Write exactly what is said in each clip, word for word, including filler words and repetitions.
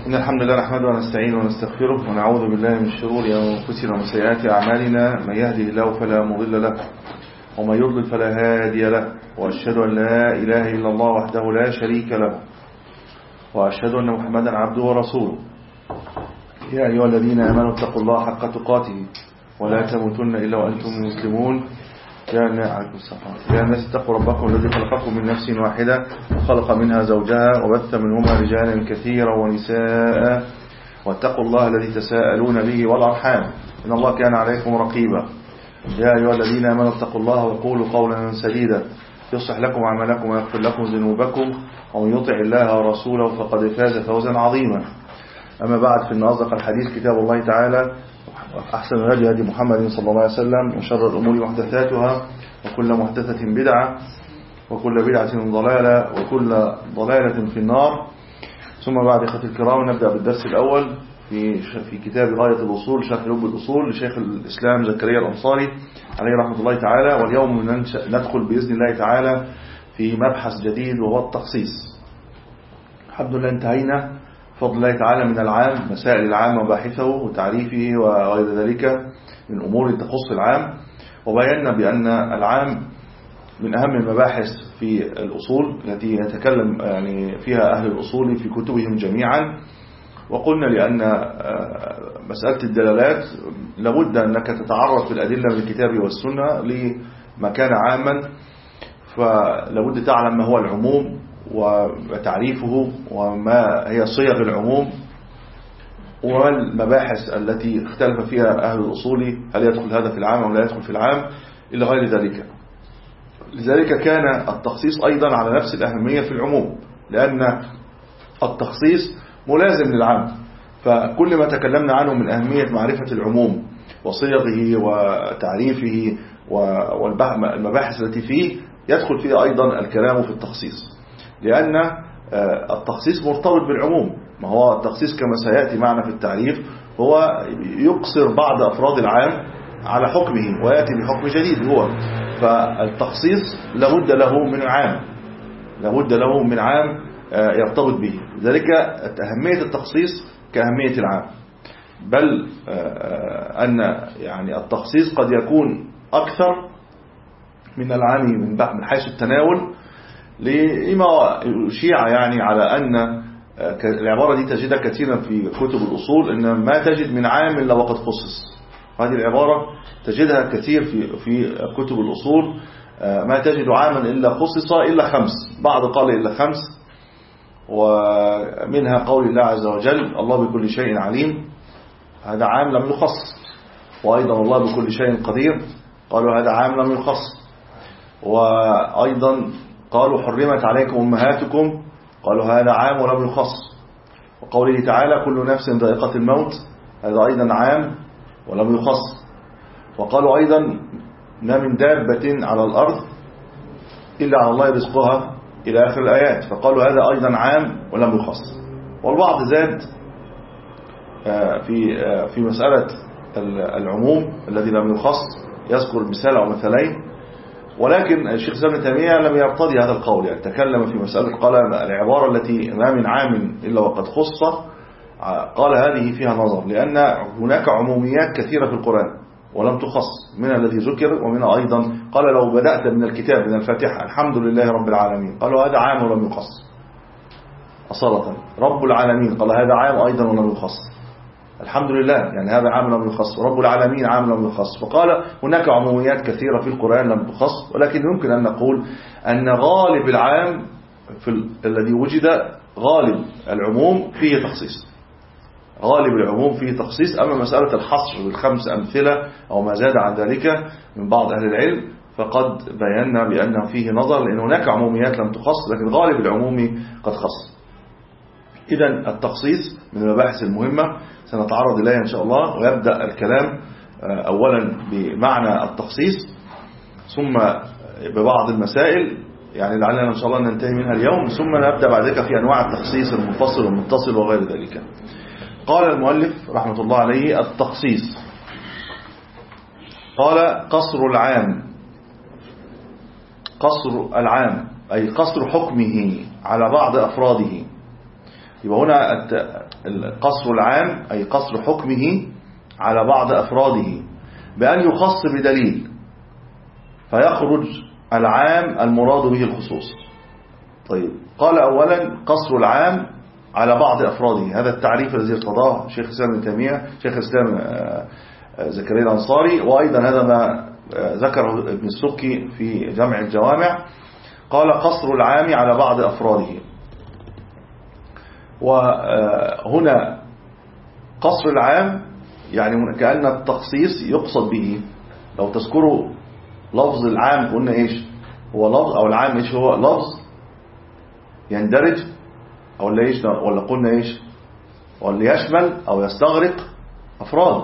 إن الحمد لله نحمده ونستعينه ونستغفره ونعوذ بالله من شرور أنفسنا ومن سيئات أعمالنا. من يهده الله فلا مضل له ومن يضلل فلا هادي له، وأشهد أن لا إله إلا الله وحده لا شريك له، وأشهد أن محمدا عبده ورسوله. يا أيها الذين آمنوا اتقوا الله حق تقاته ولا تموتن إلا وأنتم مسلمون. يا الناس اتقوا ربكم الذي خلقكم من نفس واحدة وخلق منها زوجها وبث منهما رجالا كثيرا ونساء، واتقوا الله الذي تساءلون به والأرحام إن الله كان عليكم رقيبا. يا أيها الذين آمنوا اتقوا الله وقولوا قولا سديدا يصلح لكم أعمالكم ويغفر لكم ذنوبكم، ومن يطع الله ورسوله فقد فاز فوزا عظيما. أما بعد، فإن أصدق الحديث كتاب الله تعالى، أحسن الهدي هدي محمد صلى الله عليه وسلم، وشر الأمور محدثاتها، وكل محدثة بدعة، وكل بدعة ضلالة، وكل ضلالة في النار. ثم بعد إخوتي الكرام، نبدأ بالدرس الأول في في كتاب غاية الأصول شرح لب الأصول لشيخ الإسلام زكريا الأنصاري عليه رحمة الله تعالى. واليوم ندخل بإذن الله تعالى في مبحث جديد وهو التخصيص. الحمد لله انتهينا بفضل الله تعالى من العام، مسائل العام وباحثه وتعريفه وغير ذلك من أمور تخص العام، وبينا بأن العام من أهم المباحث في الأصول التي يتكلم يعني فيها أهل الأصول في كتبهم جميعا. وقلنا لأن مسألة الدلالات لابد أنك تتعرف بالأدلة من الكتاب والسنة لما كان عاما، فلابد تعلم ما هو العموم وتعريفه وما هي صيغ العموم والمباحث التي اختلف فيها أهل الأصول، هل يدخل هذا في العام أو لا يدخل في العام إلى غير ذلك. لذلك كان التخصيص أيضا على نفس الأهمية في العموم، لأن التخصيص ملازم للعام. فكل ما تكلمنا عنه من أهمية معرفة العموم وصيغه وتعريفه والمباحث التي فيه يدخل فيه أيضا الكلام في التخصيص، لأن التخصيص مرتبط بالعموم. ما هو التخصيص كما سيأتي معنا في التعريف هو يقصر بعض أفراد العام على حكمه ويأتي بحكم جديد هو. فالتخصيص لابد له من عام، لابد له من عام يرتبط به. لذلك أهمية التخصيص كأهمية العام، بل أن يعني التخصيص قد يكون أكثر من العام من حيث التناول، لما يشيع يعني على أن العبارة دي تجدها كثيرا في كتب الأصول، إن ما تجد من عام إلا وقد خصص. هذه العبارة تجدها كثير في في كتب الأصول، ما تجد عاما إلا خصص إلا خمس، بعض قال إلا خمس، ومنها قول الله عز وجل الله بكل شيء عليم، هذا عام لم يخص. وأيضا الله بكل شيء قدير، قالوا هذا عام لم يخص. وأيضا قالوا حرمت عليكم أمهاتكم، قالوا هذا عام ولم يخص. وقوله تعالى كل نفس ذائقة الموت، هذا أيضا عام ولم يخص. وقالوا أيضا ما من دابة على الأرض إلا على الله رزقها إلى آخر الآيات، فقالوا هذا أيضا عام ولم يخص. والبعض زاد في في مسألة العموم الذي لم يخص، يذكر مثال أو مثالين، ولكن الشيخ ابن تيمية لم يرتضي هذا القول، يعني تكلم في مسألة قال العبارة التي ما من عام إلا وقد خص، قال هذه فيها نظر، لأن هناك عموميات كثيرة في القرآن ولم تخص، من الذي ذكر ومن أيضا قال لو بدأت من الكتاب من الفاتحة الحمد لله رب العالمين، قالوا هذا عام ولم يخص أصالة. رب العالمين قال هذا عام أيضا ولم يخص. الحمد لله يعني هذا عام لم يخص، ورب العالمين عام لم يخص. فقال هناك عموميات كثيرة في القرآن لم تخص، ولكن يمكن أن نقول أن غالب العام في ال... الذي وجد غالب العموم فيه تخصيص، غالب العموم فيه تخصيص. أما مسألة الحصر بالخمس أمثلة أو ما زاد عن ذلك من بعض أهل العلم فقد بينا بأنه فيه نظر، لأن هناك عموميات لم تخص لكن غالب العموم قد خص. إذن التخصيص من المباحث المهمة سنتعرض إليها إن شاء الله. ويبدأ الكلام أولا بمعنى التخصيص ثم ببعض المسائل يعني لعلنا إن شاء الله ننتهي منها اليوم، ثم نبدأ بعد ذلك في أنواع التخصيص المنفصل والمتصل وغير ذلك. قال المؤلف رحمة الله عليه التخصيص، قال قصر العام، قصر العام أي قصر حكمه على بعض أفراده يبقى هنا القصر العام أي قصر حكمه على بعض أفراده بأن يخص بدليل فيخرج العام المراد به الخصوص. طيب قال أولا قصر العام على بعض أفراده، هذا التعريف الذي ارتضاه شيخ الإسلام ابن تيمية شيخ الإسلام زكريا الأنصاري، وأيضا هذا ما ذكره ابن السبكي في جمع الجوامع. قال قصر العام على بعض أفراده. وهنا قصر العام يعني كأن التخصيص يقصد به. لو تذكروا لفظ العام قلنا إيش هو لفظ، أو العام إيش هو لفظ يندرج أو لا إيش، ولا قلنا إيش ولا يشمل أو يستغرق أفراد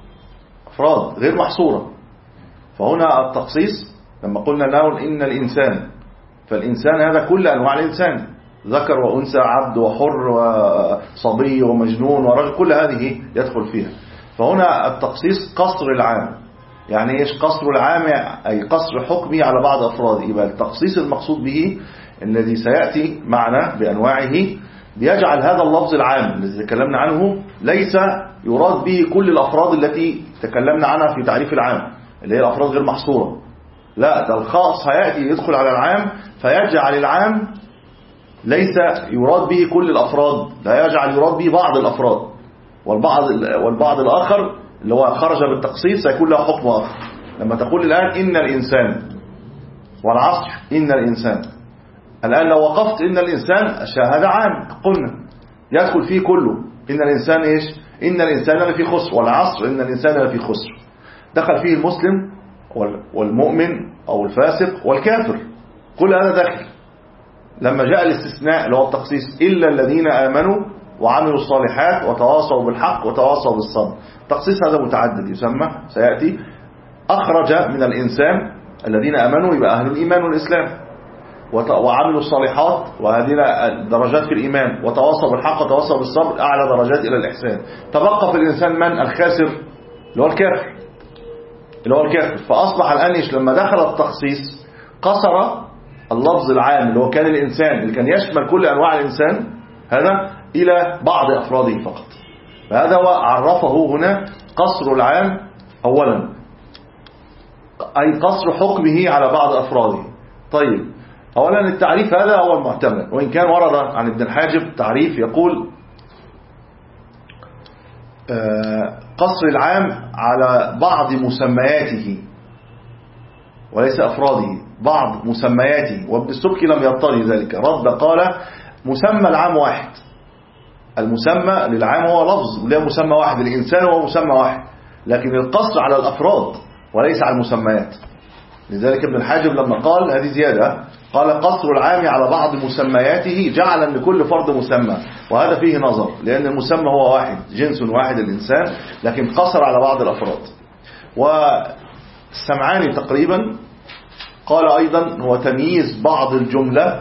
أفراد غير محصورة. فهنا التخصيص لما قلنا له إن الإنسان، فالإنسان هذا كل أنواع الإنسان، ذكر وأنثى، عبد وحر وصبي ومجنون ورجل، كل هذه يدخل فيها. فهنا التخصيص قصر العام. يعني إيش قصر العام؟ أي قصر حكمي على بعض أفراده. يبقى التخصيص المقصود به الذي سيأتي معنا بأنواعه بيجعل هذا اللفظ العام الذي تكلمنا عنه ليس يراد به كل الأفراد التي تكلمنا عنها في تعريف العام اللي هي الأفراد غير محصورة. لا، ده الخاص هيأتي يدخل على العام فيجعل العام ليس يراد به كل الأفراد، لا يجعل يراد به بعض الأفراد، والبعض والبعض الآخر اللي هو خرج بالتخصيص سيكون له حكم آخر. لما تقول الآن إن الإنسان والعصر إن الإنسان، الآن لو وقفت إن الإنسان هذا عام قلنا يدخل فيه كله. إن الإنسان إيش؟ إن الإنسان لفي خسر، والعصر إن الإنسان لفي خسر، دخل فيه المسلم والمؤمن أو الفاسق والكافر، كل هذا داخل. لما جاء الاستثناء اللي هو التخصيص إلا الذين آمنوا وعملوا الصالحات وتواصوا بالحق وتواصوا بالصبر، التخصيص هذا متعدد يسمى سيأتي. أخرج من الإنسان الذين آمنوا يبقى أهل الإيمان والإسلام، وعملوا الصالحات وهذه درجات في الإيمان، وتواصوا بالحق وتواصوا بالصبر أعلى درجات إلى الإحسان. تبقى في الإنسان من؟ الخاسر اللي هو الكافر اللي هو الكافر. فأصبح الآن إيش؟ لما دخل التخصيص قصر اللفظ العام اللي هو كان الإنسان اللي كان يشمل كل أنواع الإنسان هذا إلى بعض أفراده فقط. فهذا هو عرفه هنا قصر العام أولا، أي قصر حكمه على بعض أفراده. طيب أولا التعريف هذا هو المعتمد، وإن كان ورد عن ابن الحاجب تعريف يقول قصر العام على بعض مسمياته وليس أفراده، بعض مسمياته. وابن السبكي لم يضطري ذلك، رد قال مسمى العام واحد، المسمى للعام هو لفظ وله مسمى واحد، الإنسان هو مسمى واحد، لكن القصر على الأفراد وليس على المسميات. لذلك ابن الحاجب لما قال هذه زيادة، قال قصر العام على بعض مسمياته جعلا لكل فرد مسمى، وهذا فيه نظر لأن المسمى هو واحد، جنس واحد الإنسان، لكن قصر على بعض الأفراد. والسمعاني تقريبا قال أيضا هو تمييز بعض الجملة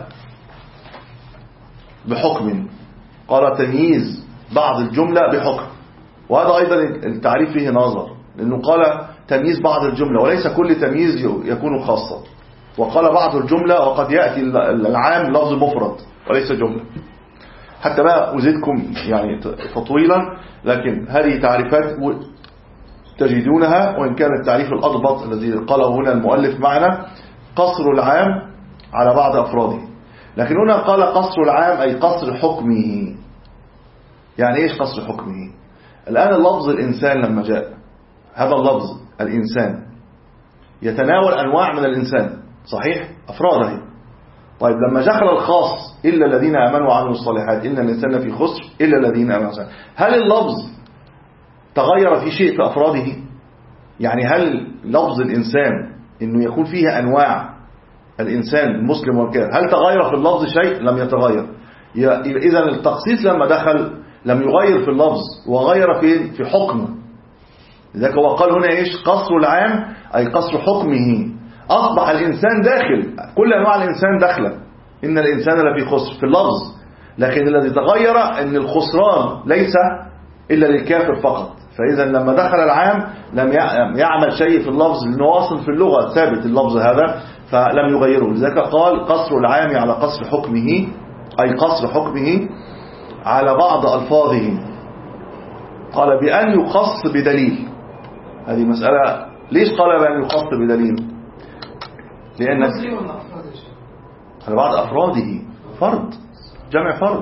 بحكم، قال تمييز بعض الجملة بحكم، وهذا أيضا التعريف فيه نظر، لأنه قال تمييز بعض الجملة وليس كل تمييز يكون خاصا. وقال بعض الجملة وقد يأتي العام لفظ مفرد وليس جملة. حتى بقى أزيدكم يعني تطويلا، لكن هذه تعريفات تجدونها، وإن كان التعريف الأضبط الذي قاله هنا المؤلف معنا قصر العام على بعض أفراده. لكن هنا قال قصر العام أي قصر حكمه. يعني إيش قصر حكمه؟ الآن اللفظ الإنسان لما جاء، هذا اللفظ الإنسان يتناول أنواع من الإنسان صحيح؟ أفراده. طيب لما دخل الخاص إلا الذين آمنوا وعملوا الصالحات إن الإنسان في خسر إلا الذين آمنوا، هل اللفظ تغير في شيء في أفراده؟ يعني هل لفظ الإنسان إنه يكون فيه أنواع الإنسان المسلم والكافر، هل تغير في اللفظ شيء؟ لم يتغير. إذا التخصيص لما دخل لم يغير في اللفظ وغير في في حكمه. لذلك هو قال هنا إيش؟ قصر العام أي قصر حكمه. أصبح الإنسان داخل، كل أنواع الإنسان داخله، إن الإنسان لفي خسر في اللفظ، لكن الذي تغير أن الخسران ليس إلا للكافر فقط. فإذا لما دخل العام لم يعمل شيء في اللفظ، لأنه واصل في اللغة ثابت اللفظ هذا فلم يغيره. لذلك قال قصر العام على قصر حكمه أي قصر حكمه على بعض ألفاظه. قال بأن يخص بدليل. هذه مسألة. ليش قال بأن يخص بدليل؟ لأن على بعض أفراده فرد، جمع فرد.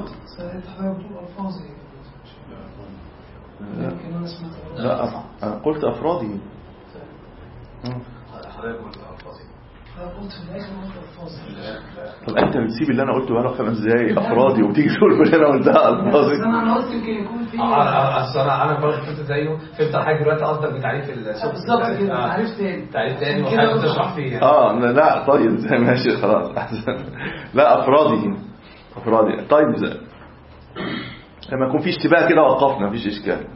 لا, لا أنا قلت أفراده. طب انت بتسيب اللي انا قلته بقى خمس دقايق افرادي وتيجي تقول اللي انا قلتها الفاظي. انا قلت يمكن يكون في اصل انا انا برضه كنت زيه فهمت حاجه دلوقتي قصدك بتعريف السوق بالظبط كده. تعريف تاني تعريف تاني وحاجه تشرح فيه يعني. اه لا طيب زي ماشي خلاص. لا افرادي افرادي. طيب زي لما يكون في اشتباه كده وقفنا مفيش اشكال.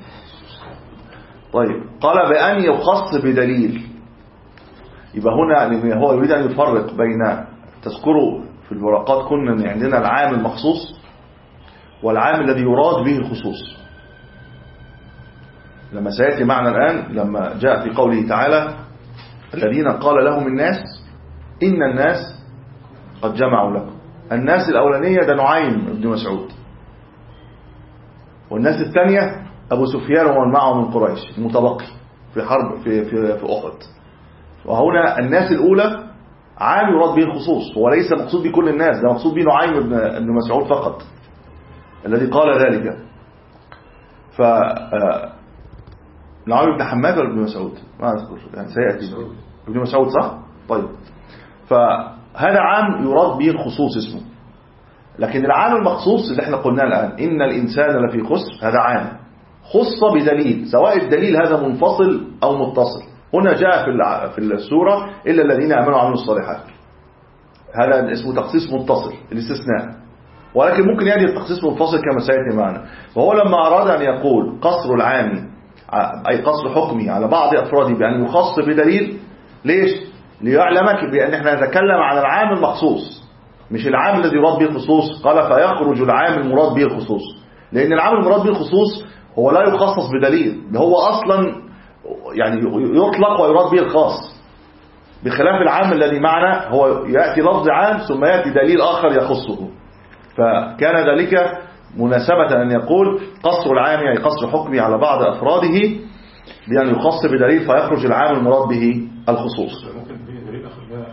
طيب قال بأن يخص بدليل. يبقى هنا هو يريد أن يفرق بين، تذكروا في الورقات كنا ان عندنا العام المخصوص والعام الذي يراد به الخصوص. لما سيأتي معنا الآن لما جاء في قوله تعالى الذين قال لهم الناس إن الناس قد جمعوا لكم. الناس الأولانية ده نعيم بن مسعود، والناس الثانية أبو سفيان ومن معه من قريش المتبقي في حرب في في في أحد. وهنا الناس الأولى عام يراد به الخصوص، هو ليس مقصود به كل الناس، ده مقصود به نعيم بن مسعود فقط الذي قال ذلك. ف نعيم بن حماد ولا ابن مسعود ما أذكر يعني سيأتي ابن مسعود صح؟ طيب فهذا عام يراد به الخصوص اسمه. لكن العام المخصوص اللي احنا قلناه الآن إن الإنسان لفي خسر، هذا عام خص بدليل، سواء الدليل هذا منفصل أو متصل. هنا جاء في في السورة إلا الذين آمنوا وعملوا الصالحات، هذا اسمه تخصيص متصل الاستثناء، ولكن ممكن يأتي التخصيص منفصل كما سيأتي معنا. وهو لما أراد أن يقول قصر العام أي قصر حكمي على بعض أفراده بأن يخص بدليل، ليش؟ ليعلمك بأن احنا نتكلم عن العام المخصوص مش العام الذي يراد به الخصوص. قال فيخرج العام المراد به الخصوص، لأن العام المراد به الخصوص هو لا يخصص بدليل، هو أصلا يعني يطلق ويراد به الخاص، بخلاف العام الذي معنا هو يأتي لفظ عام ثم يأتي دليل آخر يخصه. فكان ذلك مناسبة أن يقول قصر العام يعني قصر حكمي على بعض أفراده بأن يخص بدليل فيخرج العام المراد به الخصوص. ممكن في دليل آخر بقى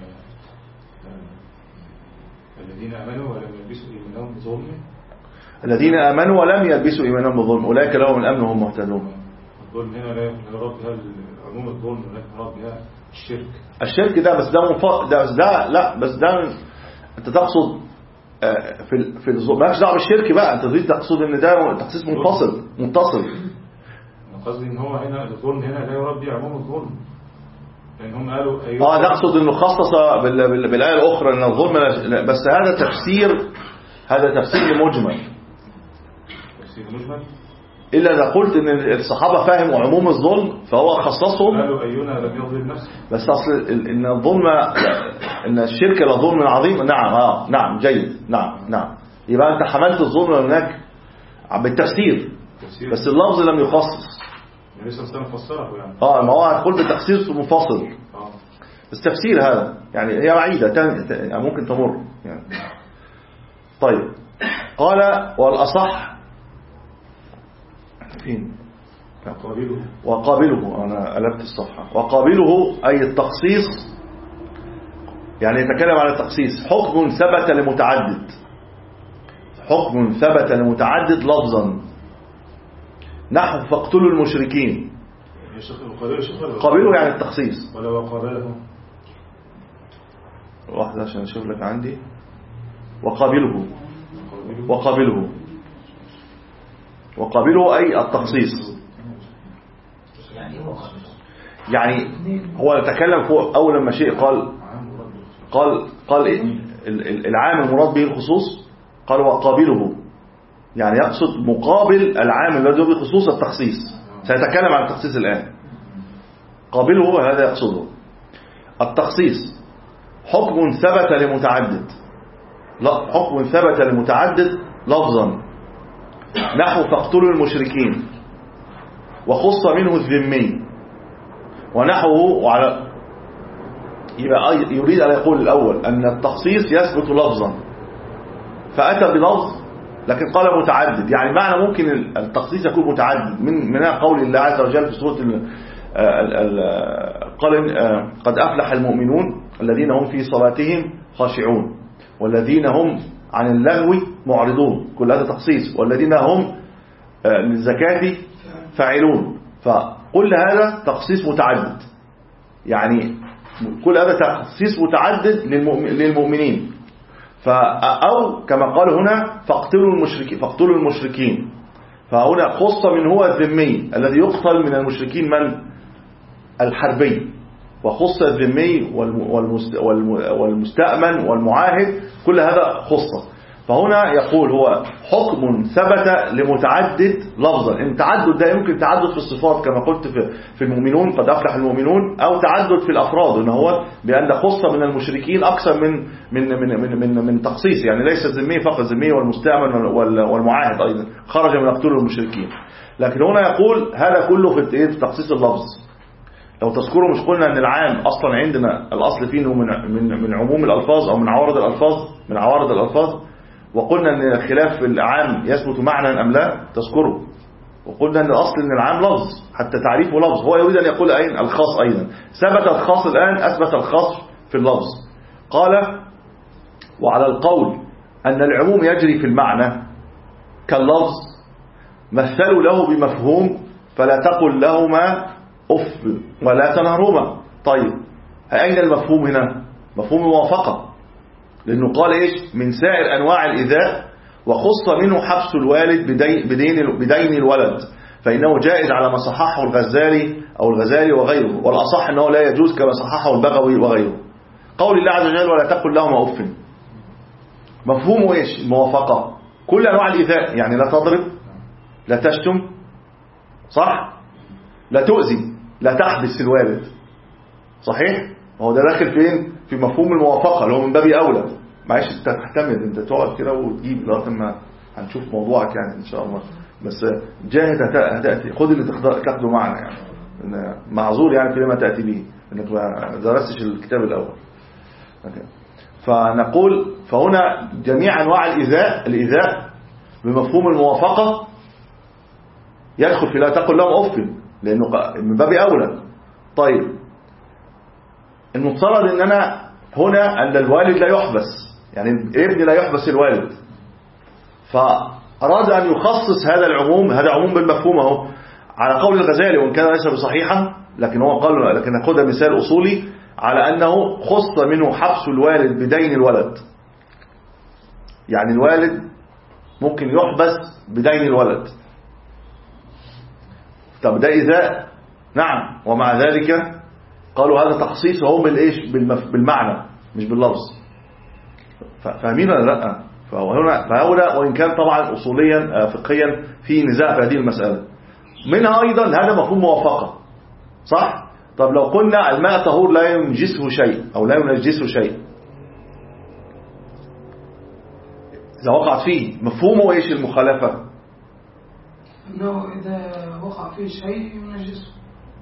الذين آمنوا ولم يلبسوا إيمانهم بظلم. الذين آمنوا ولم يلبسوا إيمانهم بظلم أولئك لهم الأمن وهم مهتدون. الظلم هنا لا يراد بها عموم الظلم ولكن يراد بها الشرك. الشرك ده بس ده منفصل، ده بس ده لا بس ده انت تقصد في في مالكش دعوه بالشرك بقى، انت تريد تقصد ان ده تخصيص منفصل متصل. قصدي ان هو هنا الظلم هنا لا يراد به عموم الظلم، لان هم قالوا ايوه اه نقصد انه خصص بالايه الاخرى ان الظلم بس هذا تفسير، هذا تفسير مجمل. تفسير مجمل إلا إذا قلت إن الصحابة فهموا عموم الظلم فهو خصصهم. قالوا أينا لم يظلم نفسه. بس أصل إن الظلم إن الشرك لظلم عظيم. نعم آه نعم جيد نعم نعم يبقى أنت حملت الظلم هناك بالتفسير بس اللفظ لم يخصص. لسه استنى فسره يعني. آه ما هو هتقول بالتخصيص منفصل. آه. بس تفسير هذا يعني هي بعيدة يعني ممكن تمر يعني. طيب قال والأصح فين وقابله وقابله أنا قلبت الصفحة. وقابله أي التخصيص يعني يتكلم عن التخصيص حكم ثبت لمتعدد، حكم ثبت لمتعدد لفظا نحو فاقتلوا المشركين. قابله يعني التخصيص ولا وقابله واحدة عشان أشوف لك عندي. وقابله وقابله وقابله أي التخصيص يعني هو يتكلم فوق أول لما شيء قال قال قال العام المراد به الخصوص قال وقابله يعني يقصد مقابل العام الذي به خصوص التخصيص. سيتكلم عن التخصيص الآن. قابله هذا يقصده التخصيص حكم ثبت لمتعدد، لا حكم ثبت لمتعدد لفظا نحو فاقتلوا المشركين وخص منه الذمي ونحوه. وعلى يبقى يريد أن يقول الأول أن التخصيص يثبت لفظا فأتى بلفظ لكن قال متعدد، يعني معنى ممكن التخصيص يكون متعدد من منها قول الله عز وجل في سورة ال ال قال قد أفلح المؤمنون الذين هم في صلاتهم خاشعون والذين هم عن اللغو معرضون، كل هذا تخصيص، والذين هم للزكاة فاعلون. فكل هذا تخصيص متعدد، يعني كل هذا تخصيص متعدد للمؤمنين. أو كما قال هنا فاقتلوا المشركين فاقتلوا المشركين، فهنا خص من هو الذمي الذي يقتل من المشركين من الحربي، وخص الذمي والمستأمن والمعاهد، كل هذا خصة. فهنا يقول هو حكم ثبت لمتعدد لفظا. ان تعدد ده يمكن تعدد في الصفات كما قلت في في المؤمنون قد أفلح المؤمنون، أو تعدد في الأفراد ان هو بأن خص من المشركين أكثر من من من من من, من تخصيص، يعني ليس الذمي فقط، الذمي والمستأمن والمعاهد أيضا خرج من مقتول المشركين. لكن هنا يقول هذا كله في تخصيص اللفظ. لو تذكروا مش قلنا ان العام اصلا عندنا الاصل فيه من من من عموم الالفاظ او من عوارض الالفاظ من عوارض الالفاظ، وقلنا ان الخلاف في العام يثبت معنى ام لا، تذكروا، وقلنا ان الاصل ان العام لفظ حتى تعريفه لفظ. هو يريد ان يقول اين الخاص ايضا، ثبت الخاص الان، اثبت الخاص في اللفظ. قال وعلى القول ان العموم يجري في المعنى كاللفظ مثلوا له بمفهوم فلا تقل لهما أف ولا تنهرهما. طيب أين المفهوم هنا؟ مفهوم الموافقة، لأنه قال إيش من سائر أنواع الإيذاء، وخص منه حبس الوالد بدين, بدين, بدين الولد، فإنه جائز على ما صححه الغزالي أو الغزالي وغيره، والأصح أنه لا يجوز كما صححه البغوي وغيره. قول الله عز وجل ولا تقل لهما أف، مفهومه إيش؟ الموافقة، كل أنواع الإيذاء، يعني لا تضرب، لا تشتم، صح؟ لا تؤذي، لا تحبس الوالد، صحيح؟ هو ده داخل فين؟ في مفهوم الموافقة اللي هو من باب أولى. معلش انت تعتمد، انت تقعد كده وتجيب لغايه ما هنشوف موضوعك يعني ان شاء الله، بس جاهد هتأتي، خد اللي تاخده معنا يعني، معذور يعني فيما تأتي به انك ما درستش الكتاب الأول. فنقول فهنا جميع أنواع الإيذاء الإيذاء بمفهوم الموافقة يدخل في لا تقل لهم أف، لأنه من باب أولى. طيب المفترض ان انا هنا ان الوالد لا يحبس، يعني ابني لا يحبس الوالد، فأراد أن يخصص هذا العموم، هذا عموم بالمفهوم اهو على قول الغزالي وإن كان ليس بصحيحا، لكن هو قال، لكن ناخذها مثال أصولي على أنه خص منه حبس الوالد بدين الولد، يعني الوالد ممكن يحبس بدين الولد. طب ده إيذاء؟ نعم، ومع ذلك قالوا هذا تخصيص هو بالإيش؟ بالمعنى مش باللفظ. فاهمين ولا لا؟ فهنا فهؤلاء وإن كان طبعا أصوليا فقهيا في نزاع في هذه المسألة. منها أيضا هذا مفهوم موافقة، صح؟ طب لو قلنا الماء طهور لا ينجسه شيء أو لا ينجسه شيء، إذا وقعت فيه مفهومه إيش المخالفة؟ أنه إذا وقع فيه شيء ينجسه.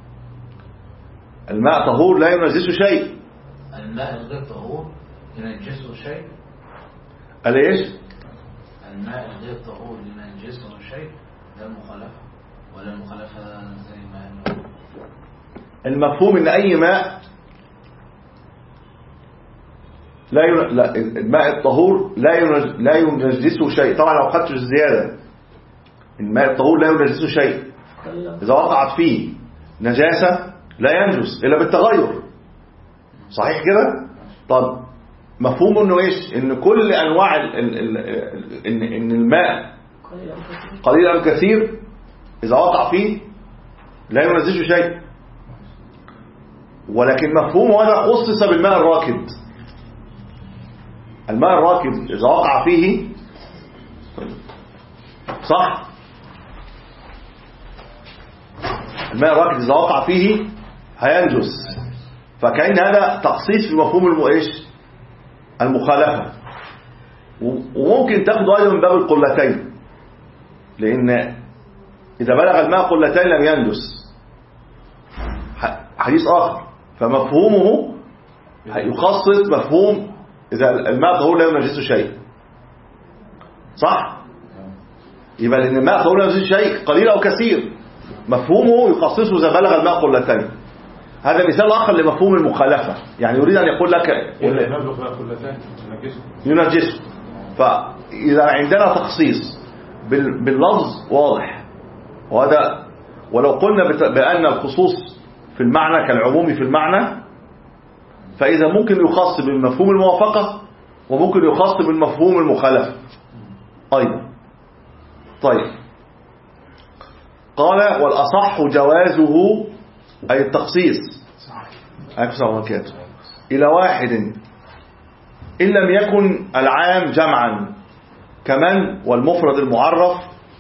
الماء طهور لا ينجسه شيء، الماء غير طهور ينجسه شيء. قال ايش؟ الماء غير طهور ينجسه شيء، ده المخالفة ولا المخالفة زي ما المفهوم ان اي ماء لا ين... لا الماء الطهور لا ينج... لا ينجسه شيء. طبعا لو خدتش الزيادة، الماء الطهور لا ينجسه شيء، اذا وقعت فيه نجاسة لا ينجس الا بالتغير، صحيح كده؟ طب مفهوم انه ايش؟ ان كل انواع ال ال ال ان ان الماء قليل ام كثير اذا وقع فيه لا ينجسه شيء، ولكن مفهوم هذا خصص بالماء الراكد. الماء الراكد اذا وقع فيه، صح؟ الماء الراكد اذا وقع فيه هينجس، فكأن هذا تخصيص في مفهوم المؤيش المخالفة. وممكن تاخده أيضا من باب القلتين، لأن إذا بلغ الماء قلتين لم ينجس، حديث آخر، فمفهومه يخصص مفهوم إذا الماء طهور لا ينجسه شيء، صح؟ يبقى لأن الماء طهور لا ينجس شيء قليل أو كثير، مفهومه يخصصه إذا بلغ الماء قلتين. هذا مثال آخر لمفهوم المخالفة، يعني يريد أن يقول لك ينجسه. فإذا عندنا تخصيص باللفظ واضح، وهذا ولو قلنا بأن الخصوص في المعنى كالعموم في المعنى، فإذا ممكن يخص بالمفهوم الموافقة وممكن يخص بالمفهوم المخالفة أيضا. طيب، قال والأصح جوازه أي التخصيص إلى واحد إن لم يكن العام جمعا كمن والمفرد المعرف،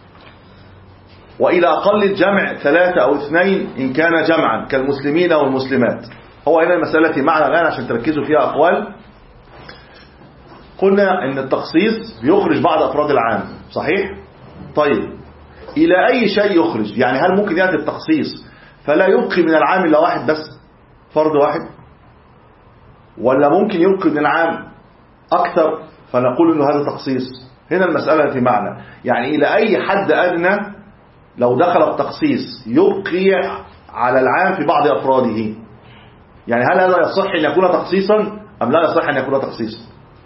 وإلى أقل الجمع ثلاثة أو اثنين إن كان جمعا كالمسلمين والمسلمات. هو هنا المسألة معنا الآن عشان تركزوا فيها أقوال. قلنا أن التخصيص بيخرج بعض أفراد العام، صحيح؟ طيب، إلى أي شيء يخرج؟ يعني هل ممكن يأتي التخصيص فلا يبقي من العام إلا واحد بس، فرد واحد، ولا ممكن يبقي من العام أكثر فنقول أنه هذا تخصيص؟ هنا المسألة معنا، يعني إلى أي حد أدنى لو دخل التخصيص يبقي على العام في بعض أفراده؟ يعني هل هذا يصح أن يكون تخصيصا أم لا يصح أن يكون تخصيصا؟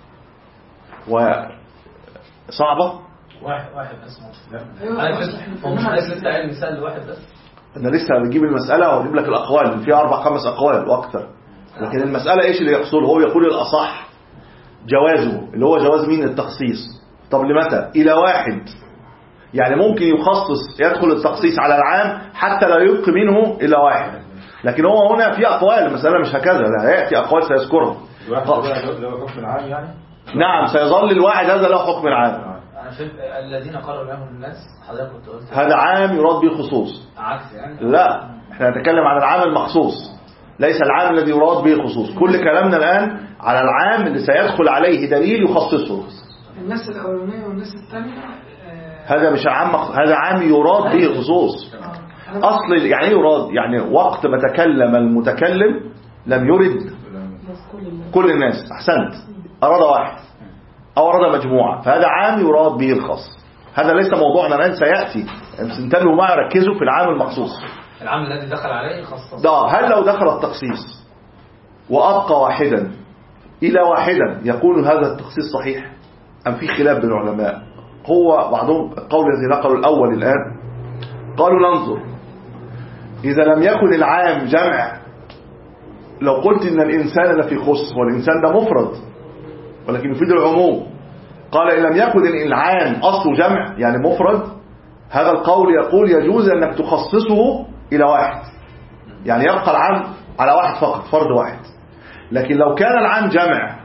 وصعبة واحد واحد اسمه هو مش عايز لسه عايز مثال واحد بس. أنا لسه بجيب المسألة وأجيب لك الأقوال، فيها أربع خمس أقوال وأكثر، لكن المسألة إيش اللي يحصل؟ هو يقول الأصح جوازه، اللي هو جواز مين؟ التخصيص. طب لمتى؟ إلى واحد، يعني ممكن يخصص يدخل التخصيص على العام حتى لا يبقي منه إلا واحد. لكن هو هنا في أقوال، المسألة مش هكذا، لا يأتي أقوال سيذكرها. الواحد له حكم العام يعني؟ نعم، سيظل الواحد هذا له حكم العام. الذين قالوا لهم الناس حضرتك كنت قلت هذا عام يراد به خصوص، عكس يعني؟ لا، احنا نتكلم عن العام المخصوص، ليس العام الذي يراد به خصوص. كل كلامنا الآن على العام اللي سيدخل عليه دليل يخصصه. الناس الأولانية والناس الثانية هذا مش عام، هذا عام يراد به خصوص. أصل يعني يراد، يعني وقت ما تكلم المتكلم لم يرد كل الناس، أحسنت، أراد واحد أو أراد مجموعة، فهذا عام يراد به الخاص. هذا ليس موضوعنا الآن، سيأتي، انتبهوا معي، ركزوا في العام المخصوص، العام الذي دخل عليه خصص. ده هل لو دخل التخصيص وأبقى واحدا إلى واحدا يقول هذا التخصيص صحيح أم في خلاف بين العلماء؟ هو بعضهم القول الذي نقلوا الأول الآن قالوا ننظر إذا لم يكن العام جمع. لو قلت إن الإنسان لفي خص، والإنسان ده مفرد ولكن يفيد العموم، قال إن لم يكن العام أصله جمع يعني مفرد، هذا القول يقول يجوز أنك تخصصه إلى واحد، يعني يبقى العام على واحد فقط، فرد واحد. لكن لو كان العام جمع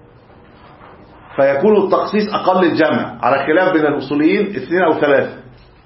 فيكون التخصيص أقل الجمع، على خلاف بين الأصوليين اثنين أو ثلاثة.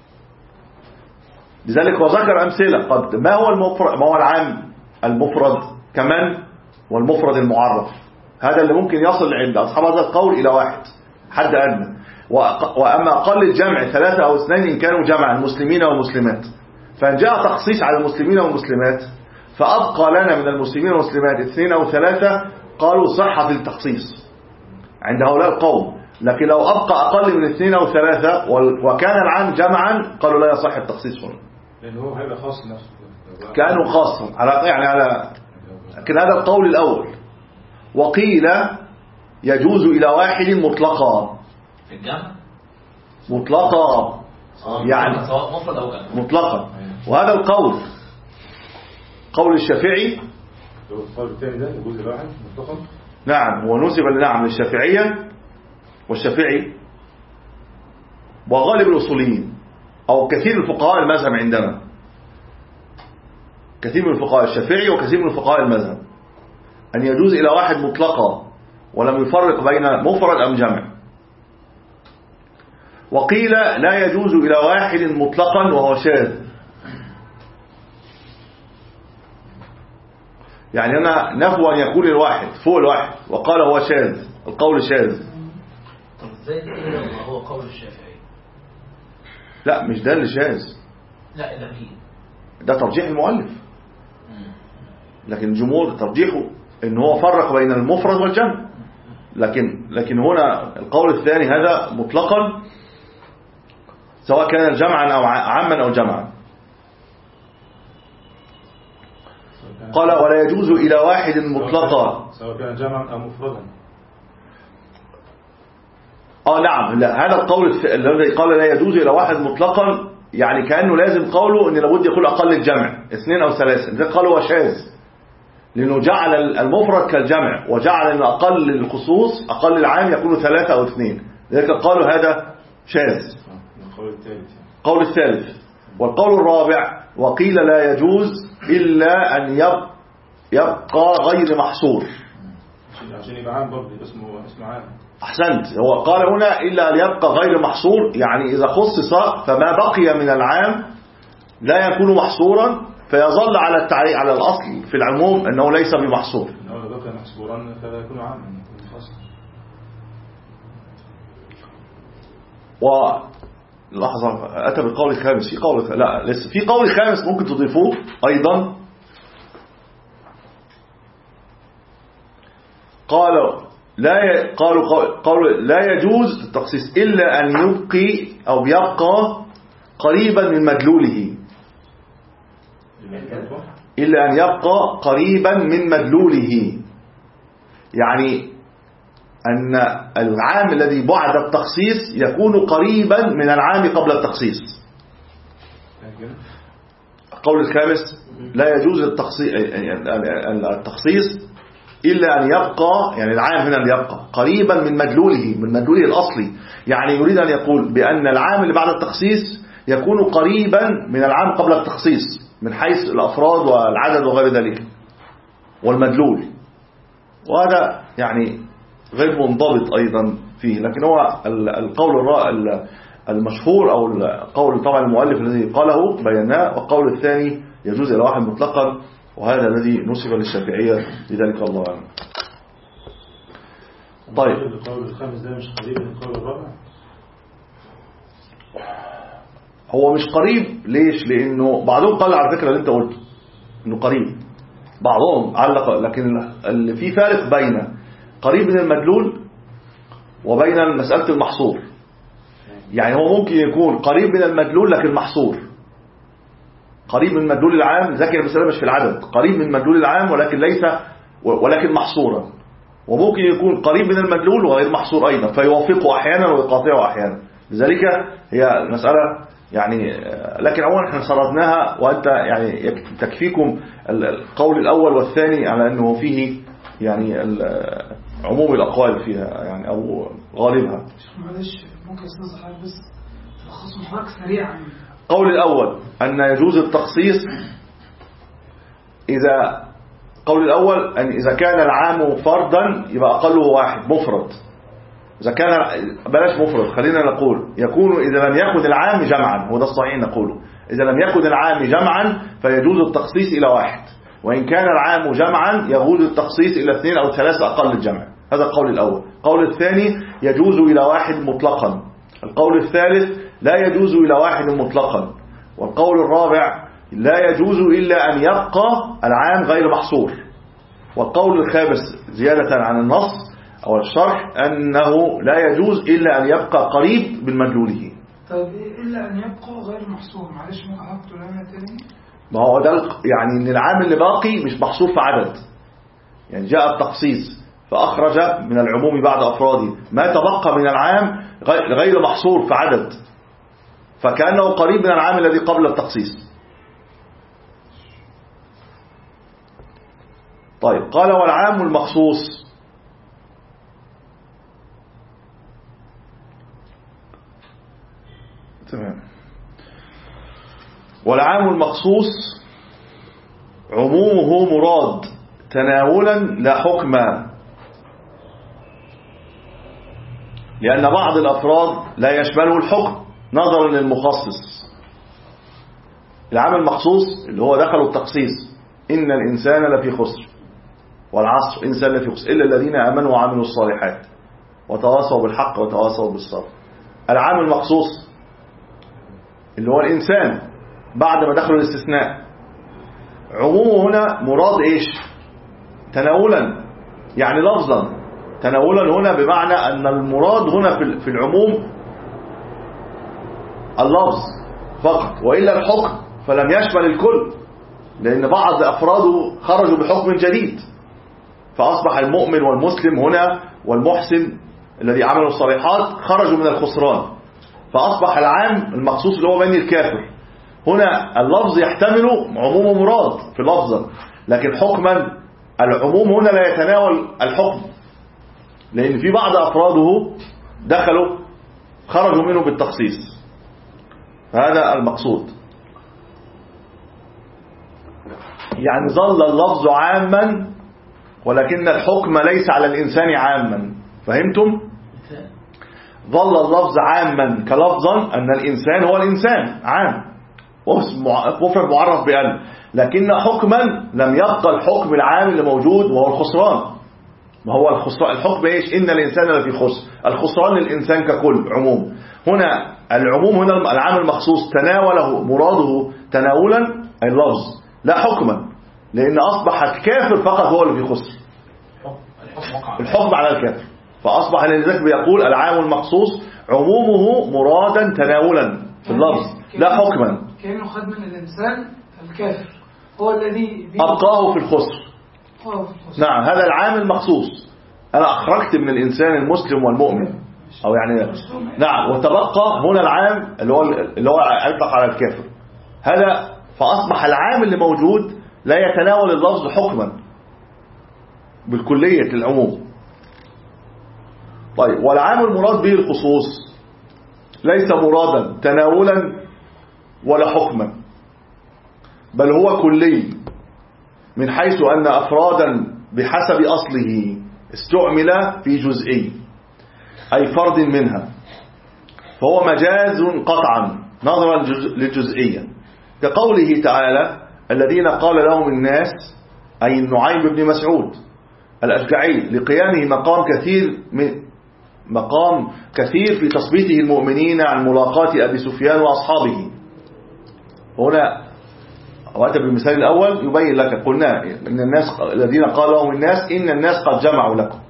لذلك وذكر أمثلة. قد ما هو المفرد، ما هو العام المفرد كمان والمفرد المعرف، هذا اللي ممكن يصل عند أصحاب هذا القول إلى واحد حد أدنى. وأما أقل الجمع ثلاثة أو اثنين إن كانوا جمع المسلمين والمسلمات. فإن جاء تخصيص على المسلمين والمسلمات فأبقى لنا من المسلمين والمسلمات اثنين أو ثلاثة، قالوا صحة التخصيص عند هؤلاء القوم. لكن لو أبقى أقل من اثنين أو ثلاثة وكان العام جمعا قالوا لا يصح التخصيص هنا، لأنه هو هيبقى خاص نفسه كانوا خاصا على يعني على. لكن هذا القول الأول. وقيل يجوز إلى واحد مطلقا، في الجمع مطلقا يعني سواء مفرد أو جمع مطلقا. وهذا القول قول الشافعي، القول الثاني ده يجوز الواحد مطلقا. نعم، ونسب نعم للشافعية والشافعي وغالب الأصوليين أو كثير من فقهاء المذهب عندنا، كثير من الفقهاء الشافعي وكثير من فقهاء المذهب، أن يجوز إلى واحد مطلقا ولم يفرق بين مفرد أم جمع. وقيل لا يجوز إلى واحد مطلقا وهو شاذ، يعني أنا نفوا أن يكون الواحد فوق الواحد وقال هو شاذ، القول شاذ. طب ازاي ده هو قول الشافعي؟ لا مش ده اللي شاذ، لا ده مين؟ ده ترجيح المؤلف، لكن الجمهور ترجيحه ان هو فرق بين المفرد والجمع. لكن لكن هنا القول الثاني هذا مطلقا سواء كان جمعا أو عاما أو جمعا. قال ولا يجوز إلى واحد مطلقا سواء كان جمعا أو مفردا. آه نعم، لا هذا القول الذي قال لا يجوز إلى واحد مطلقا يعني كأنه لازم قوله أن لابد يقول أقل الجمع اثنين أو ثلاثة. ده قالوا هو شاذ لأنه جعل المفرد كالجمع وجعل أن أقل الخصوص أقل العام يكون ثلاثة أو اثنين، لذلك قالوا هذا شاذ. قول الثالث. والقول الرابع وقيل لا يجوز إلا أن يبقى غير محصور. عشان يبقى عام برضه اسمه اسمه عام. أحسنت. هو قال هنا إلا أن يبقى غير محصور، يعني إذا خصص فما بقي من العام لا يكون محصورا فيظل على التعريف على الأصل في العموم أنه ليس بمحصور. لو بقي محصورا فلا يكون عاما. ولحظة أتى بالقول الخامس. في قول لا لسه في قول خامس ممكن تضيفوه أيضا. قالوا لا ي... قالوا قالوا لا يجوز التخصيص إلا أن يبقي أو يبقى قريبا من مدلوله. إلا أن يبقى قريبا من مدلوله، يعني أن العام الذي بعد التخصيص يكون قريبا من العام قبل التخصيص. القول الخامس لا يجوز التخصيص التخصيص إلا أن يبقى، يعني العام هنا اللي يبقى قريبا من مدلوله من مدلوله الأصلي، يعني يريد أن يقول بأن العام اللي بعد التخصيص يكون قريبا من العام قبل التخصيص من حيث الأفراد والعدد وغير ذلك والمدلول. وهذا يعني غير منضبط أيضا فيه، لكن هو القول المشهور أو القول طبعا المؤلف الذي قاله بيناه، والقول الثاني يجوز إلى واحد مطلقا، وهذا الذي نسب للشافعية لذلك الله أعلم. طيب القول الخامس ده مش قريب من القول الرابع؟ هو مش قريب. ليش؟ لأنه بعضهم قال على فكرة اللي انت قلته انه قريب، بعضهم علق، لكن اللي في فارق بين قريب من المدلول وبين مسألة المحصور. يعني هو ممكن يكون قريب من المدلول لكن محصور، قريب من مدلول العام، لكن المسألة مش في العدد، قريب من مدلول العام ولكن ليس ولكن محصورا. وممكن يكون قريب من المدلول وغير محصور أيضا فيوافقه أحيانا ويقاطعه أحيانا. لذلك هي المسألة يعني، لكن عموما احنا سردناها وأنت يعني تكفيكم القول الأول والثاني على أنه فيه يعني عموم الأقوال فيها يعني أو غالبها. معلش ممكن استاذ حضرتك بس تلخصوا حضرتك سريعا. القول الأول أن يجوز التخصيص إذا القول الأول أن إذا كان العام فردا يبقى أقله واحد مفرد. إذا كان بلاش مفرد خلينا نقول يكون إذا لم يكن العام جمعا، وده الصحيح نقوله إذا لم يكن العام جمعا فيجوز التخصيص إلى واحد، وإن كان العام جمعا يجوز التخصيص إلى اثنين أو ثلاثة أقل الجمع. هذا القول الأول. القول الثاني يجوز إلى واحد مطلقا. القول الثالث لا يجوز إلى واحد مطلقا. والقول الرابع لا يجوز إلا أن يبقى العام غير محصور. والقول الخامس زيادة عن النص أو الشرح أنه لا يجوز إلا أن يبقى قريب من مدلوله. طيب إلا أن يبقى غير محصور، معلش ممكن أحطه لنا تاني؟ ما هو ده يعني إن العام اللي باقي مش محصور في عدد، يعني جاء التخصيص فأخرج من العموم بعد أفراده ما تبقى من العام غير محصور في عدد، فكأنه قريب من العام الذي قبل التخصيص. طيب قال والعام المخصوص تمام. والعام المخصوص عمومه مراد تناولا لا حكما، لأن بعض الأفراد لا يشمله الحكم نظرا للمخصص. العام المخصوص اللي هو دخل التخصيص إن الإنسان لفي خسر والعصر إنسان لفي خسر إلا الذين آمنوا وعملوا الصالحات وتواصوا بالحق وتواصوا بالصبر. العام المخصوص اللي هو الإنسان بعد ما دخلوا الاستثناء عمومه هنا مراد إيش؟ تناولا، يعني لفظا تناولا هنا بمعنى أن المراد هنا في العموم اللفظ فقط، وإلا الحكم فلم يشمل الكل، لأن بعض أفراده خرجوا بحكم جديد، فأصبح المؤمن والمسلم هنا والمحسن الذي عملوا الصالحات خرجوا من الخسران، فأصبح العام المخصوص اللي هو بني الكافر. هنا اللفظ يحتمل عموم ومراد في لفظا، لكن حكما العموم هنا لا يتناول الحكم، لأن في بعض أفراده دخلوا خرجوا منه بالتخصيص، فهذا المقصود. يعني ظل اللفظ عاما ولكن الحكم ليس على الإنسان عاما. فهمتم؟ ظل اللفظ عاما كلفظا أن الإنسان هو الإنسان عام مفرد معرف بأن، لكن حكما لم يبقى الحكم العام اللي موجود وهو الخسران. ما هو الخسران؟ الحكم ايش؟ إن الإنسان لفي خسر، الخسران للإنسان ككل عموم. هنا العموم هنا العام المخصوص تناوله مراده تناولا اللفظ لا حكما، لأن أصبح الكافر فقط هو اللي في خسر، الحكم على الكافر، فأصبح لذلك بيقول العام المخصوص عمومه مرادا تناولا في اللفظ لا حكما، كأنه خد من الإنسان الكافر هو الذي أبقاه في الخسر. نعم هذا العام المخصوص، أنا أخرجت من الإنسان المسلم والمؤمن أو يعني نعم، وتبقى هنا العام اللي هو اللي هو يطلق على الكافر هذا، فأصبح العام اللي موجود لا يتناول اللفظ حكما بالكلية العموم. طيب والعام المراد به الخصوص ليس مرادا تناولا ولا حكما، بل هو كلي من حيث أن أفرادا بحسب أصله استعمل في جزئي أي فرد منها، فهو مجاز قطعا نظرا للجزئية، كقوله تعالى الذين قال لهم الناس أي النعيم بن مسعود الأشجعي لقيامه مقام كثير من مقام كثير في تثبيته المؤمنين عن ملاقاة أبي سفيان وأصحابه. هنا وأتى بالمثال الأول يبين لك قلنا إن الناس الذين قال لهم الناس إن الناس قد جمعوا لكم،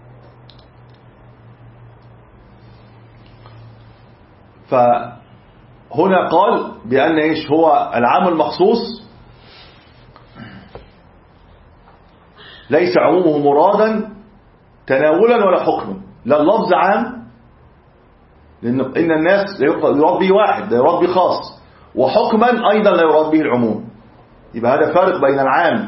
فهنا قال بأن إيش هو العام المخصوص ليس عمومه مرادا تناولا ولا حكما، لا اللفظ عام لأن إن الناس يراد به واحد لا يراد به خاص، وحكما أيضا لا يراد به العموم. يبقى هذا فارق بين العام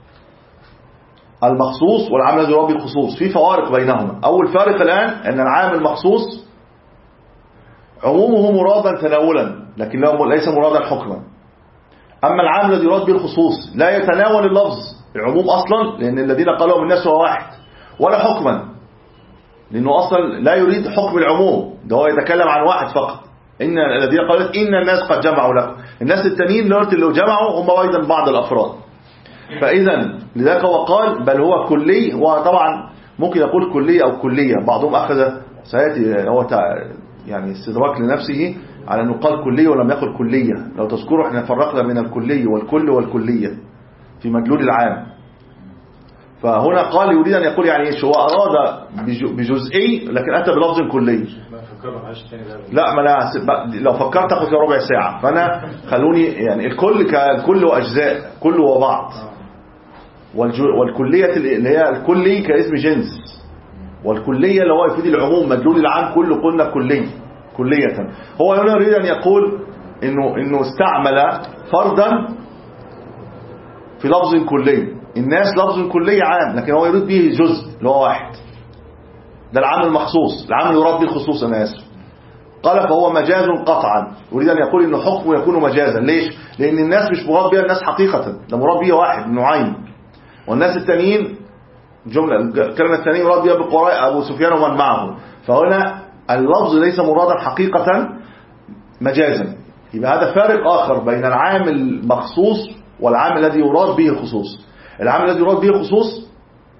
المخصوص والعام الذي يراد به الخصوص، في فوارق بينهما. أول فارق الآن أن العام المخصوص عمومه مرادا تناولا لكن ليس مرادا حكما، أما العام الذي يراد به الخصوص لا يتناول اللفظ العموم أصلا، لأن الذين قالوا الناس هو واحد، ولا حكما لأنه أصلا لا يريد حكم العموم، ده هو يتكلم عن واحد فقط، إن الذين قالت إن الناس قد جمعوا لكم، الناس التانيين اللي جمعوا هم أيضا بعض الأفراد. فإذا لذلك هو قال بل هو كلي، وطبعا ممكن يقول كلي أو كلية، بعضهم أخذ سيأتي هو يعني استدراك لنفسه على أنه قال كلية ولم يقل كلية. لو تذكروا احنا فرقنا بين الكلي والكل والكلية في مدلول العام، فهنا قال يريد أن يقول يعني إيش، هو أراد بجزئي لكن أتى بلفظ كلي. لا ما أنا لو فكرت أخذ ربع ساعة، فأنا خلوني يعني الكل ككل وأجزاء كل وبعض، والكلية اللي هي الكلي كاسم جنس، والكلية اللي هو يفيد العموم مدلول العام كله قلنا كلي كلية. هو هنا يريد أن يقول إنه إنه استعمل فردا في لفظ كلي، الناس لفظ كلي عام لكن هو يريد به جزء اللي هو واحد، ده العام المخصوص، العام يراد به الخصوص. أنا آسف. قال فهو مجاز قطعا، يريد أن يقول إنه حكمه يكون مجازا. ليش؟ لأن الناس مش مراد بها الناس حقيقة، ده مراد بها واحد نعيم، والناس التانيين جملة الكلمة الثانية مراد بها بقراء أبو سفيان ومن معه، فهنا اللفظ ليس مرادا حقيقة مجازا. يبقى هذا فارق آخر بين العام المخصوص والعام الذي يراد به الخصوص. العام الذي يراد به الخصوص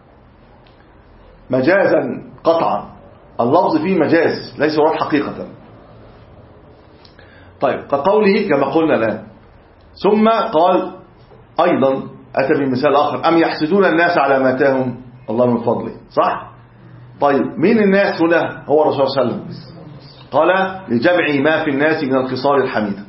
مجازا قطعا، اللفظ فيه مجاز ليس يراد حقيقة. طيب كقوله كما قلنا الآن، ثم قال أيضا أتى بمثال آخر، أم يحسدون الناس على ما آتاهم الله من فضله، صح؟ طيب مين الناس هنا؟ هو الرسول صلى الله عليه وسلم. قال لجمع ما في الناس من الخصال الحميدة.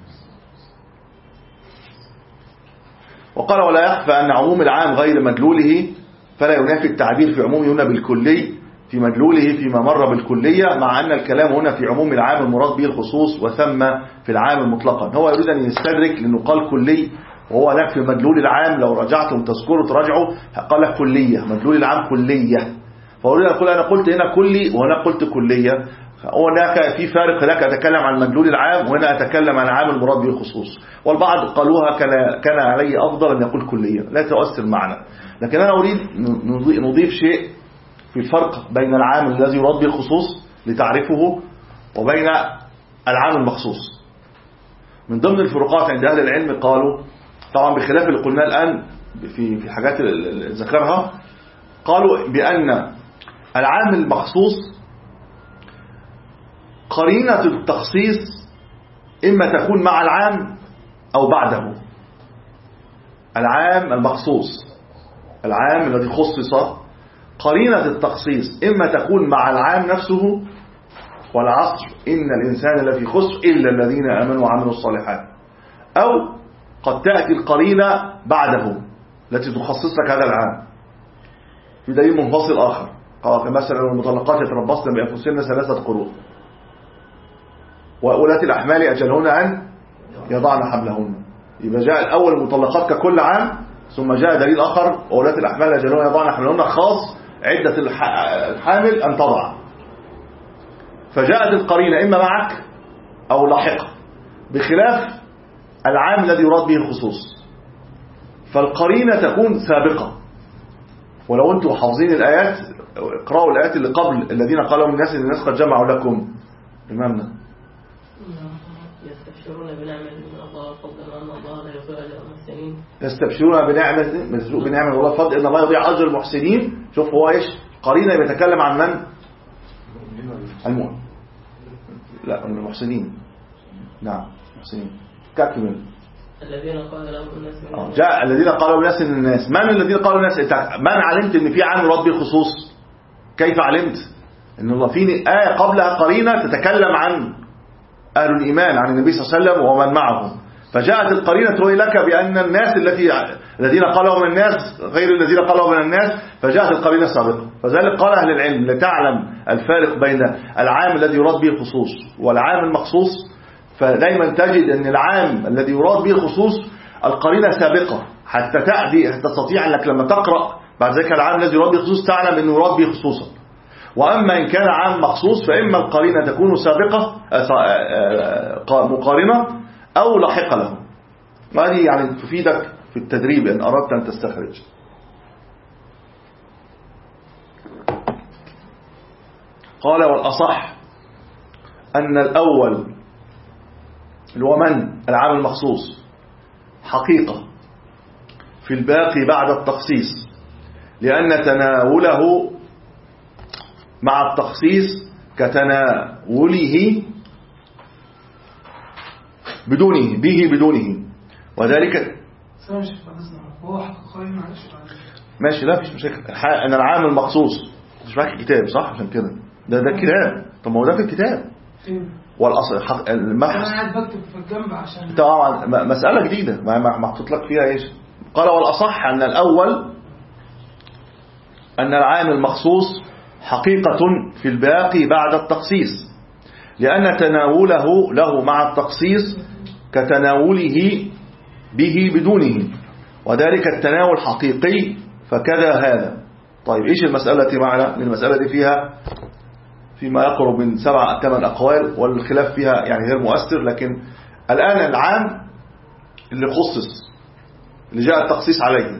وقال ولا يخفى أن عموم العام غير مدلوله فلا ينافي التعبير في عمومه هنا بالكلي في مدلوله فيما مر بالكلية، مع أن الكلام هنا في عموم العام المراد به الخصوص وثم في العام مطلقا. هو يريد أن يستدرك لأنه قال كلي وهو هناك في مدلول العام لو رجعتم تذكروا تراجعوا قال كلية، مدلول العام كلية. فأريد أن أقول أنا قلت هنا كلي وهنا قلت كلية، هناك في فارق، هناك أتكلم عن مدلول العام وهنا أتكلم عن العام المراد به الخصوص. والبعض قالوها كان كان علي أفضل أن يقول كلية لا تؤثر معنا، لكن أنا أريد نضيف شيء في الفرق بين العام الذي يراد به الخصوص لتعرفه وبين العام المخصوص. من ضمن الفروقات عند أهل العلم قالوا طبعا بخلاف اللي قلناه الآن في في حاجات اللي ذكرها، قالوا بأن العام المخصوص قرينة التخصيص إما تكون مع العام أو بعده. العام المخصوص العام الذي خصص قرينة التخصيص إما تكون مع العام نفسه، والعصر إن الإنسان الذي خسر إلا الذين آمنوا وعملوا الصالحات، أو قد تأتي القرينة بعده التي تخصص لك هذا العام في دليل منفصل آخر، قال مثلا المطلقات يتربصن بأنفسهن ثلاثة قروء وأولات الأحمال أجلهن أن يضعن حملهن. يبقى جاء الأول المطلقات ككل عام، ثم جاء دليل آخر أولات الأحمال أجلهن يضعن حملهن خاص عدة الحامل أن تضع. فجاءت القرينة إما معك أو لاحقة، بخلاف العام الذي يراد به الخصوص، فالقرينة تكون سابقة. ولو أنتم حافظين الآيات اقرأوا الآيات اللي قبل الذين قالوا من الناس إن الناس قد جمعوا لكم. إمامنا يستبشرون بنعمة من الله فضل أن الله لا يضيع أجر المحسنين. يستبشرون بنعمة بنعمة الله فضل إن الله يضيع أجر المحسنين. شوف هو إيش قرينة بيتكلم عن من؟ المؤمن. لا من المحسنين. نعم محسنين. كمل. الذين قال لهم الناس من الناس. جاء الذين قالوا الناس من الناس. من الذين قالوا الناس؟ من علمت إن في عام يراد به الخصوص؟ كيف علمت؟ إن الله في آية قبلها قرينة تتكلم عن أهل الإيمان عن النبي صلى الله عليه وسلم ومن معه، فجاءت القرينة تروي لك بأن الناس التي الذين قالوا من الناس غير الذين قالوا من الناس، فجاءت القرينة السابقة. فذلك قال أهل العلم لتعلم الفارق بين العام الذي يراد به الخصوص والعام المخصوص، فدايما تجد أن العام الذي يراد به الخصوص القرينة سابقة حتى تأتي تستطيع أنك لما تقرأ بعد ذلك العام الذي يراد به الخصوص تعلم أنه يراد به خصوصا. وأما إن كان عام مخصوص فإما القرينة تكون سابقة مقارنة أو لاحقة له. وهذه يعني تفيدك في التدريب إن أردت أن تستخرج. قال والأصح أن الأول اللي هو من العام المخصوص حقيقة في الباقي بعد التخصيص، لأن تناوله مع التخصيص كتناوله بدونه به بدونه، وذلك ماشي لا فيش مشاكل. أن العام المخصوص مش معاك الكتاب صح؟ عشان كده ده ده الكتاب. طب ما هو ده في الكتاب والأصل حق المبحث. أنا قاعد بكتب في الجنب عشان طبعا مسألة جديدة ما محطوط لك فيها إيش. قال والأصح أن الأول أن العام المخصوص حقيقة في الباقي بعد التخصيص، لأن تناوله له مع التخصيص كتناوله به بدونه، وذلك التناول حقيقي فكذا هذا. طيب إيش المسألة التي معنا؟ من المسألة دي فيها فيما يقرب من سبع ثمان أقوال، والخلاف فيها يعني غير مؤثر. لكن الآن العام اللي خصص اللي جاء التخصيص عليه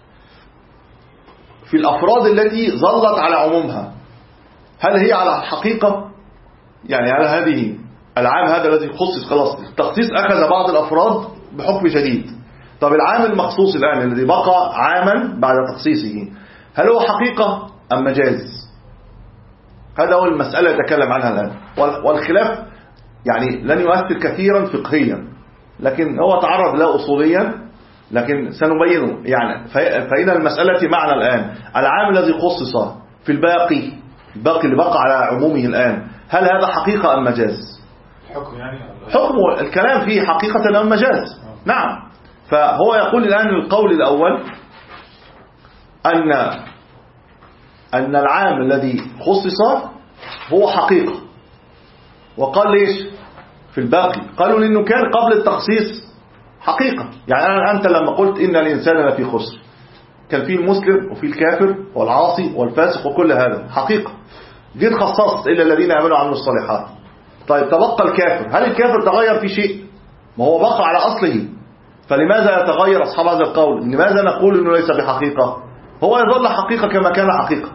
في الأفراد التي ظلت على عمومها، هل هي على الحقيقة؟ يعني على هذه العام هذا الذي خصص خلاص التخصيص أخذ بعض الأفراد بحكم شديد. طب العام المخصوص الآن الذي بقى عاما بعد تخصيصه هل هو حقيقة أم مجاز؟ هذا هو المسألة يتكلم عنها الآن. والخلاف يعني لن يؤثر كثيرا فقهيا، لكن هو تعرض له أصوليا، لكن سنبينه. يعني فإن المسألة معنا الآن العام الذي خصص في الباقي الباقي اللي بقى على عمومه الآن هل هذا حقيقة أم مجاز؟ حكم يعني حكم الكلام فيه حقيقة أم مجاز. نعم. فهو يقول الآن القول الأول أن أن العام الذي خصص هو حقيقة. وقال ليش في الباقي؟ قالوا لأنه كان قبل التخصيص حقيقة. يعني أنت لما قلت إن الإنسان لفي خسر كان فيه المسلم وفيه الكافر والعاصي والفاسق وكل هذا حقيقة. جيت خصصت إلا الذين آمنوا وعملوا الصالحات. طيب تبقى الكافر، هل الكافر تغير في شيء؟ ما هو بقى على أصله، فلماذا يتغير أصحاب هذا القول؟ لماذا نقول إنه ليس بحقيقة؟ هو يظل حقيقة كما كان حقيقة.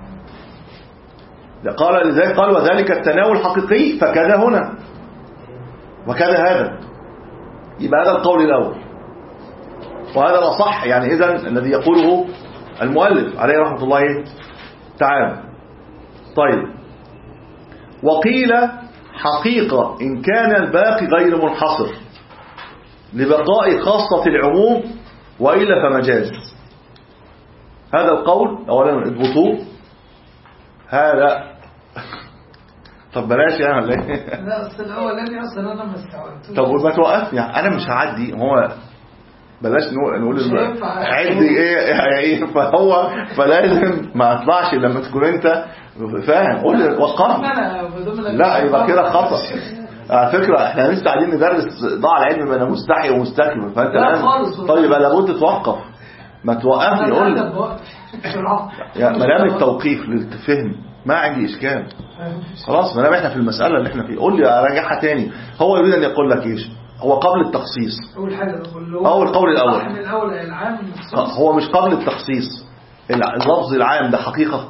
قال لذلك قال وذلك التناول حقيقي فكذا هنا وكذا هذا. يبقى هذا القول الأول وهذا الأصح. يعني إذن الذي يقوله المؤلف عليه رحمة الله تعالى. طيب وقيل حقيقة إن كان الباقي غير منحصر لبقاء خاصة العموم وإلا فمجاز. هذا القول أولا اضبطوه. هذا طب بلاش يعني ولا ايه؟ لا اصل الاولاني اصلا انا ما استوعبتوش. طب ما توقفني يعني انا مش هعدي. هو بلاش نقول نقول عدي ايه ايه فهو فلازم ما اطلعش لما تكون انت فاهم. قول لي وقفني. لا يبقى كده خطأ. على فكرة احنا لسه قاعدين ندرس ضاع العلم بين مستحي ومستكبر. فانت الان طيب لابد تتوقف. ما توقفني قول لي يا ملام التوقيف للفهم ما عندي اشكال. خلاص ما دام احنا في المسألة اللي احنا فيه قول لي اراجعها تاني. هو يريد ان يقول لك ايش؟ هو قبل التخصيص. اول حاجة بقول اول القول الاول من الاول العام هو مش قبل التخصيص. اللفظ العام ده حقيقة.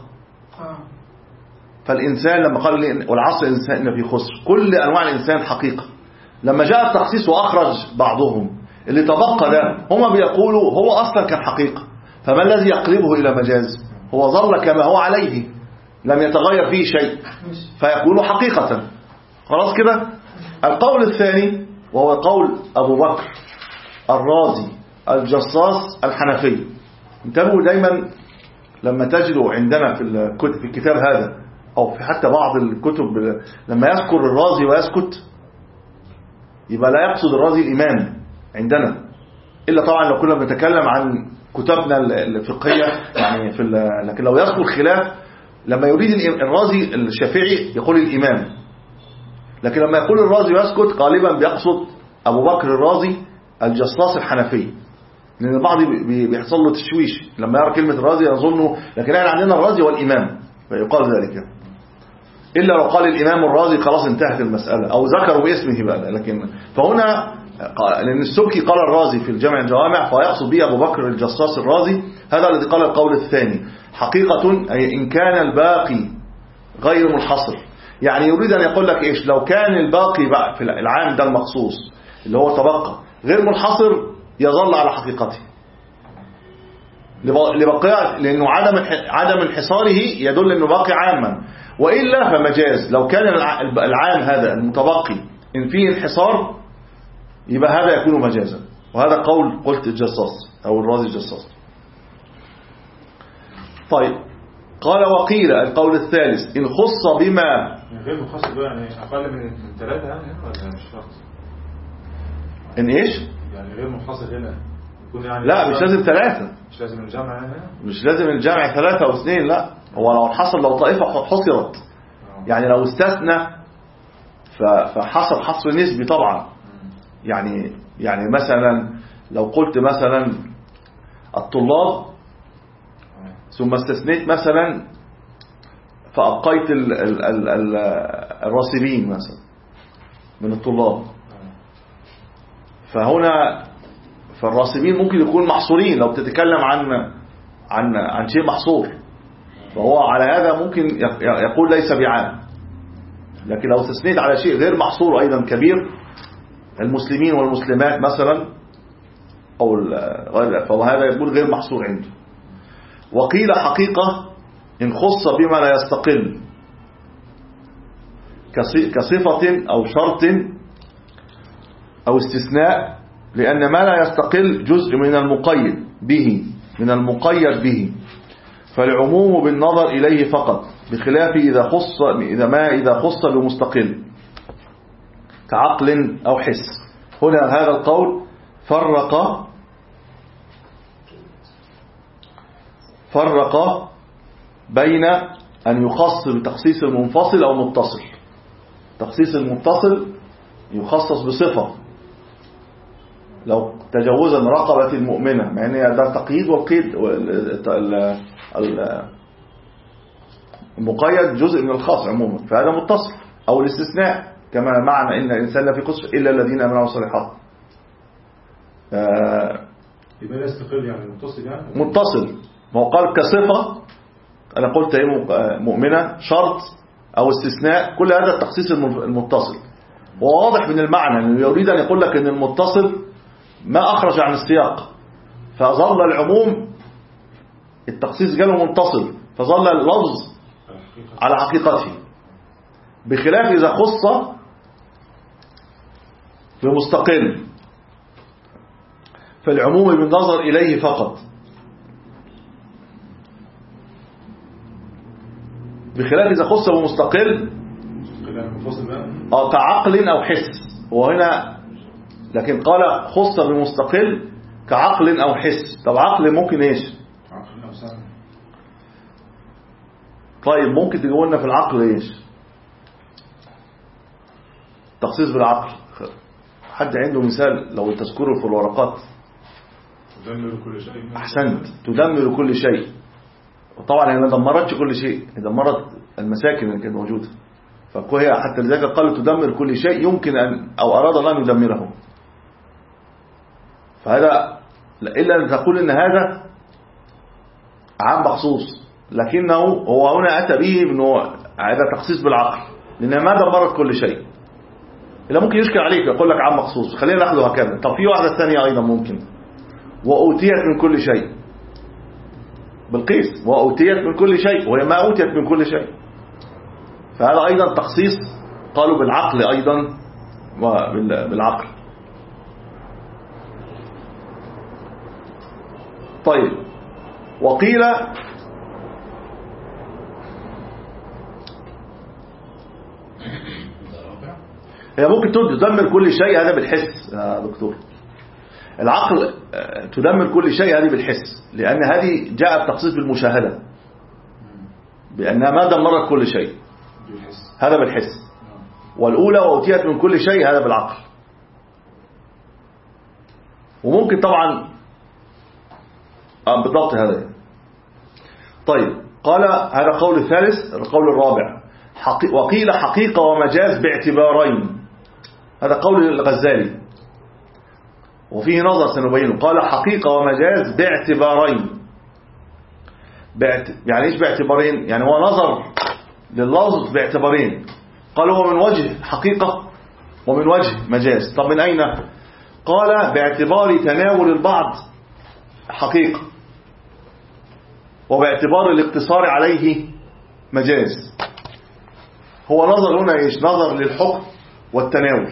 فالإنسان لما قال لي والعصر الإنسان في خسر كل أنواع الإنسان حقيقة. لما جاء التخصيص وأخرج بعضهم اللي تبقى ده هما بيقولوا هو أصلا كان حقيقة. فما الذي يقلبه إلى مجاز؟ هو ظل كما هو عليه لم يتغير فيه شيء فيقول حقيقة. خلاص كده. القول الثاني وهو قول أبو بكر الرازي الجصاص الحنفي. انتبهوا دايما لما تجدوا عندنا في الكتب في الكتاب هذا أو في حتى بعض الكتب لما يذكر الرازي ويسكت يبقى لا يقصد الرازي الإمام عندنا إلا طبعا لو كنا بنتكلم عن كتبنا الفقهية يعني في لكن لو يذكر خلاف لما يريد الرازي الشافعي يقول الإمام. لكن لما يقول الرازي ويسكت غالبا بيقصد أبو بكر الرازي الجصاص الحنفي. لأن البعض بيحصل له تشويش لما يرى كلمة الرازي يظنه. لكن احنا عندنا الرازي والإمام فيقال ذلك. إلا لو قال الإمام الرازي خلاص انتهت المسألة أو ذكروا باسمه بقى. لكن فهنا لأن السبكي قال الرازي في الجامع الجوامع فيقصد به أبو بكر الجصاص الرازي. هذا الذي قال القول الثاني حقيقة أي إن كان الباقي غير منحصر. يعني يريد أن يقول لك إيش؟ لو كان الباقي بقى في العام ده المخصوص اللي هو تبقى غير منحصر يظل على حقيقته لبقاء لأنه عدم عدم انحصاره يدل أنه باقي عاما. وإلا فمجاز. لو كان العام هذا المتبقي إن فيه انحصار يبقى هذا يكون مجازا. وهذا قول قلت الجصاص أو الرازي الجصاص. طيب قال وقيل القول الثالث إن خص بما غير مخصص يعني أقل من ثلاثة يعني ولا مش شرط؟ إن إيش؟ يعني غير منحصر هنا يكون يعني لا مش لازم ثلاثة. مش لازم الجمع هنا. مش لازم الجمع ثلاثة واثنين. لا هو لو حصل لو طائفة حصرت يعني لو استثنى فحصل حصر نسبي طبعا. يعني يعني مثلا لو قلت مثلا الطلاب ثم استثنيت مثلا فأبقيت ال ال ال ال الراسبين مثلا من الطلاب فهنا فالراسبين ممكن يكون محصورين لو بتتكلم عن عن عن شيء محصور فهو على هذا ممكن يقول ليس بعام. لكن لو استثنيت على شيء غير محصور أيضا كبير المسلمين والمسلمات مثلا أو فهذا يقول غير محصور عنده. وقيل حقيقة إن خص بما لا يستقل كصفة أو شرط أو استثناء لأن ما لا يستقل جزء من المقيد به من المقيد به فالعموم بالنظر إليه فقط، بخلاف إذا خص إذا ما إذا خص بمستقل كعقل أو حس. هنا هذا القول فرق فرق بين أن يخص بتخصيص المنفصل أو متصل. تخصيص المتصل يخصص بصفة، لو تجوزا رقبة المؤمنة، مع أن ده تقييد والقيد المقيد جزء من الخاص عموما، فهذا متصل. أو الاستثناء كما معنى إن الإنسان لا في قصر إلا الذين آمنوا الصالحات. يبقى لا يستقل يعني متصل يعني متصل. ما هو قال كصفة، أنا قلت هي مؤمنة، شرط أو استثناء، كل هذا التخصيص المتصل. وواضح من المعنى أنه يريد أن يقول لك أن المتصل ما أخرج عن السياق، فظل العموم التخصيص جاله منتصل، فظل اللفظ على حقيقته، بخلاف إذا خص بمستقل فالعموم بالنظر إليه فقط، بخلاف إذا خص بمستقل كعقل أو حس. وهنا لكن قال خص بمستقل كعقل أو حس. طب عقل ممكن إيش؟ عقل أو سمع. طيب ممكن تقولنا في العقل إيش؟ تخصيص بالعقل. حد عنده مثال لو تذكره في الورقات؟ تدمر كل شيء. أحسنت، تدمر كل شيء. وطبعا هي ما دمرتش كل شيء، هي دمرت المساكن اللي كانت موجودة، فهي حتى لذلك قال تدمر كل شيء يمكن أن أو أراد الله أن يدمره. فهذا إلا أن تقول إن هذا عام مخصوص، لكنه هو هنا أتى به إنه هذا تخصيص بالعقل، لأن ما دمرت كل شيء. إلا ممكن يشكل عليك يقول لك عام مخصوص، خلينا ناخده هكذا. طب في واحدة ثانية أيضا ممكن، وأوتيت من كل شيء بالقيس، وأوتيت من كل شيء، وهي ما أوتيت من كل شيء. فهذا أيضا تخصيص قالوا بالعقل أيضا، بالعقل. طيب وقيل هي ممكن تدمر كل شيء، هذا بالحس يا دكتور. العقل تدمر كل شيء هذه بالحس، لأن هذه جاء التخصيص بالمشاهدة بأنها ما دمرت كل شيء، هذا بالحس. والأولى وأوتيت من كل شيء هذا بالعقل. وممكن طبعا بالضبط هذا. طيب قال هذا قول الثالث. القول الرابع وقيل حقيقة ومجاز باعتبارين، هذا قول الغزالي وفيه نظر سنبينه. قال حقيقة ومجاز باعتبارين. باعت... يعني ايش باعتبارين؟ يعني هو نظر لللفظ باعتبارين. قال هو من وجه حقيقة ومن وجه مجاز. طب من أين؟ قال باعتبار تناول البعض حقيقة، وباعتبار الاقتصار عليه مجاز. هو نظر هنا ايش؟ نظر للحكم والتناول،